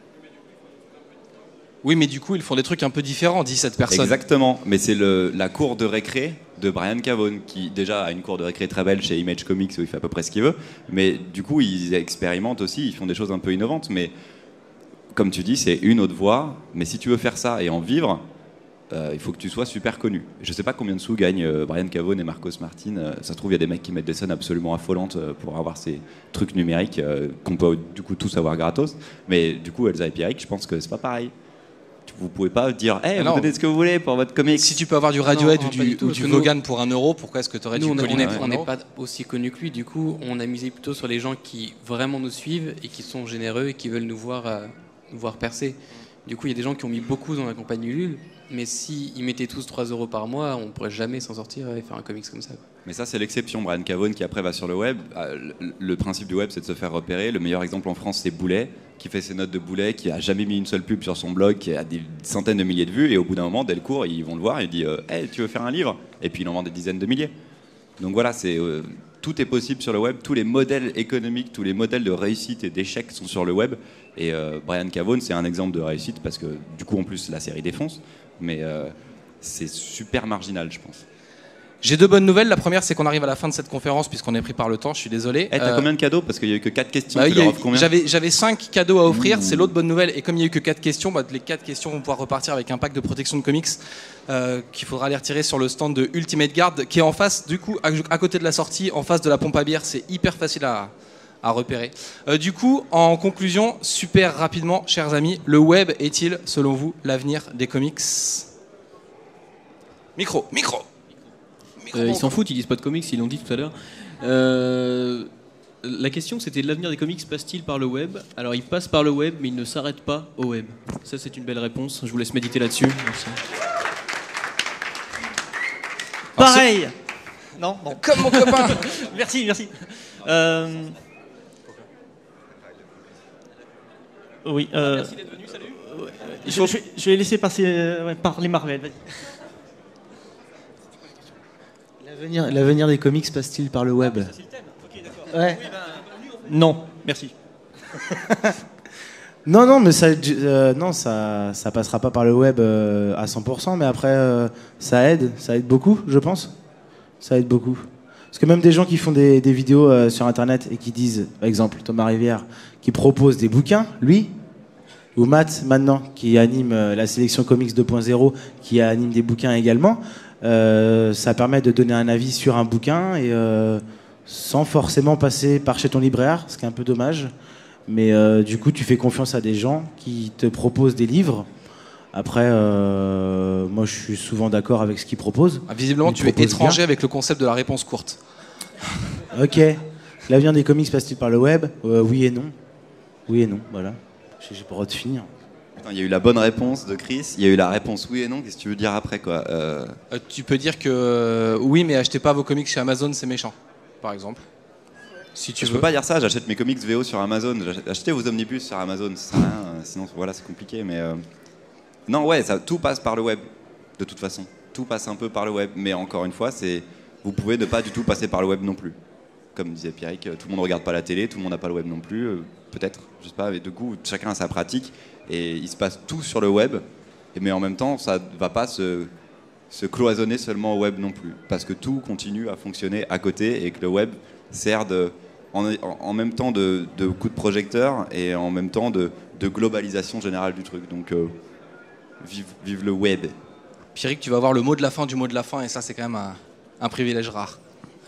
Oui, mais du coup, ils font des trucs un peu différents, dit cette personne. Exactement, mais c'est la cour de récré de Brian Vaughan qui déjà a une cour de récré très belle chez Image Comics où il fait à peu près ce qu'il veut. Mais du coup, ils expérimentent aussi, ils font des choses un peu innovantes. Mais comme tu dis, c'est une autre voie. Mais si tu veux faire ça et en vivre, il faut que tu sois super connu. Je sais pas combien de sous gagnent Brian Cavone et Marcos Martin. Ça se trouve, il y a des mecs qui mettent des scènes absolument affolantes pour avoir ces trucs numériques qu'on peut du coup tous avoir gratos. Mais du coup, Elsa et Pierrick, je pense que c'est pas pareil. Vous pouvez pas dire, hey, vous donnez ce que vous voulez pour votre comics. Si tu peux avoir du Radiohead ou du Vaughan pour 1 euro, pourquoi est-ce que tu aurais du Colin on n'est pas aussi connu que lui. Du coup, on a misé plutôt sur les gens qui vraiment nous suivent et qui sont généreux et qui veulent nous voir percer. Du coup, il y a des gens qui ont mis beaucoup dans la campagne Ulule, mais s'ils mettaient tous 3 euros par mois, on pourrait jamais s'en sortir et faire un comics comme ça. Mais ça, c'est l'exception. Brian Cavone qui après va sur le web. Le principe du web, c'est de se faire repérer. Le meilleur exemple en France, c'est Boulet, qui fait ses notes de Boulet, qui a jamais mis une seule pub sur son blog, qui a des centaines de milliers de vues. Et au bout d'un moment, Delcourt, ils vont le voir et il dit hey, tu veux faire un livre? Et puis il en vend des dizaines de milliers. Donc voilà, tout est possible sur le web. Tous les modèles économiques, tous les modèles de réussite et d'échec sont sur le web. Et Brian Cavone, c'est un exemple de réussite parce que du coup, en plus, la série défonce. Mais c'est super marginal, je pense. J'ai 2 bonnes nouvelles. La première, c'est qu'on arrive à la fin de cette conférence puisqu'on est pris par le temps. Je suis désolé. T'as combien de cadeaux? Parce qu'il n'y a eu que 4 questions. J'avais 5 cadeaux à offrir. C'est l'autre bonne nouvelle. Et comme il n'y a eu que 4 questions, les 4 questions vont pouvoir repartir avec un pack de protection de comics qu'il faudra aller retirer sur le stand de Ultimate Guard qui est en face, du coup, à côté de la sortie, en face de la pompe à bière. C'est hyper facile à repérer. Du coup, en conclusion, super rapidement, chers amis, le web est-il, selon vous, l'avenir des comics? Micro. Ils s'en foutent, ils disent pas de comics, ils l'ont dit tout à l'heure. La question, c'était l'avenir des comics passe-t-il par le web? Alors, il passe par le web, mais il ne s'arrête pas au web. Ça, c'est une belle réponse. Je vous laisse méditer là-dessus. Merci. Pareil. Non, bon. Comme mon copain. Merci. Oui. Merci d'être venu, salut. Je vais laisser passer parler Marvel. Vas-y. L'avenir des comics passe-t-il par le web? Ça, c'est le thème. Ok, d'accord. Ouais. Oui, non, merci. Non, mais ça passera pas par le web à 100%, mais après, ça aide beaucoup, je pense. Ça aide beaucoup. Parce que même des gens qui font des vidéos sur Internet et qui disent, par exemple, Thomas Rivière, qui propose des bouquins, lui, ou Matt, maintenant, qui anime la sélection Comics 2.0, qui anime des bouquins également, ça permet de donner un avis sur un bouquin et sans forcément passer par chez ton libraire, ce qui est un peu dommage. Mais du coup, tu fais confiance à des gens qui te proposent des livres. Après, moi, je suis souvent d'accord avec ce qu'ils proposent. Visiblement, tu es étranger avec le concept de la réponse courte. Ok. L'avenir des comics passe-t-il par le web? Oui et non. Oui et non, voilà. J'ai pas le droit de finir. Il y a eu la bonne réponse de Chris, il y a eu la réponse oui et non. Qu'est-ce que tu veux dire après, quoi? Tu peux dire que oui, mais achetez pas vos comics chez Amazon, c'est méchant, par exemple. Si tu veux. Peux pas dire ça, j'achète mes comics VO sur Amazon. Achetez vos omnibus sur Amazon, ça sert à rien. Sinon, voilà, c'est compliqué. Mais non, ouais, tout passe par le web, de toute façon. Tout passe un peu par le web. Mais encore une fois, vous pouvez ne pas du tout passer par le web non plus. Comme disait Pierrick, tout le monde ne regarde pas la télé, tout le monde n'a pas le web non plus. Peut-être, je sais pas, mais de coup, chacun a sa pratique. Et il se passe tout sur le web, mais en même temps, ça ne va pas se cloisonner seulement au web non plus, parce que tout continue à fonctionner à côté et que le web sert en même temps de coup de projecteur et en même temps de globalisation générale du truc. Donc, vive le web. Pierrick, tu vas avoir le mot de la fin du mot de la fin, et ça, c'est quand même un privilège rare.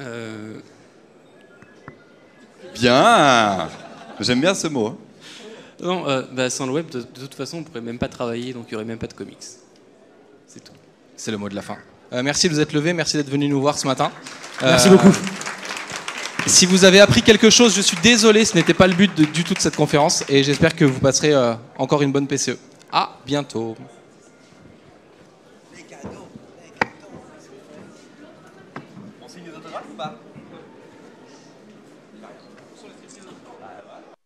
Bien. J'aime bien ce mot. Non, sans le web, de toute façon, on ne pourrait même pas travailler, donc il n'y aurait même pas de comics. C'est tout. C'est le mot de la fin. Merci de vous être levé, merci d'être venu nous voir ce matin. Merci beaucoup. Si vous avez appris quelque chose, je suis désolé, ce n'était pas le but du tout de cette conférence, et j'espère que vous passerez encore une bonne PCE. À bientôt. On signe des autographes ou pas?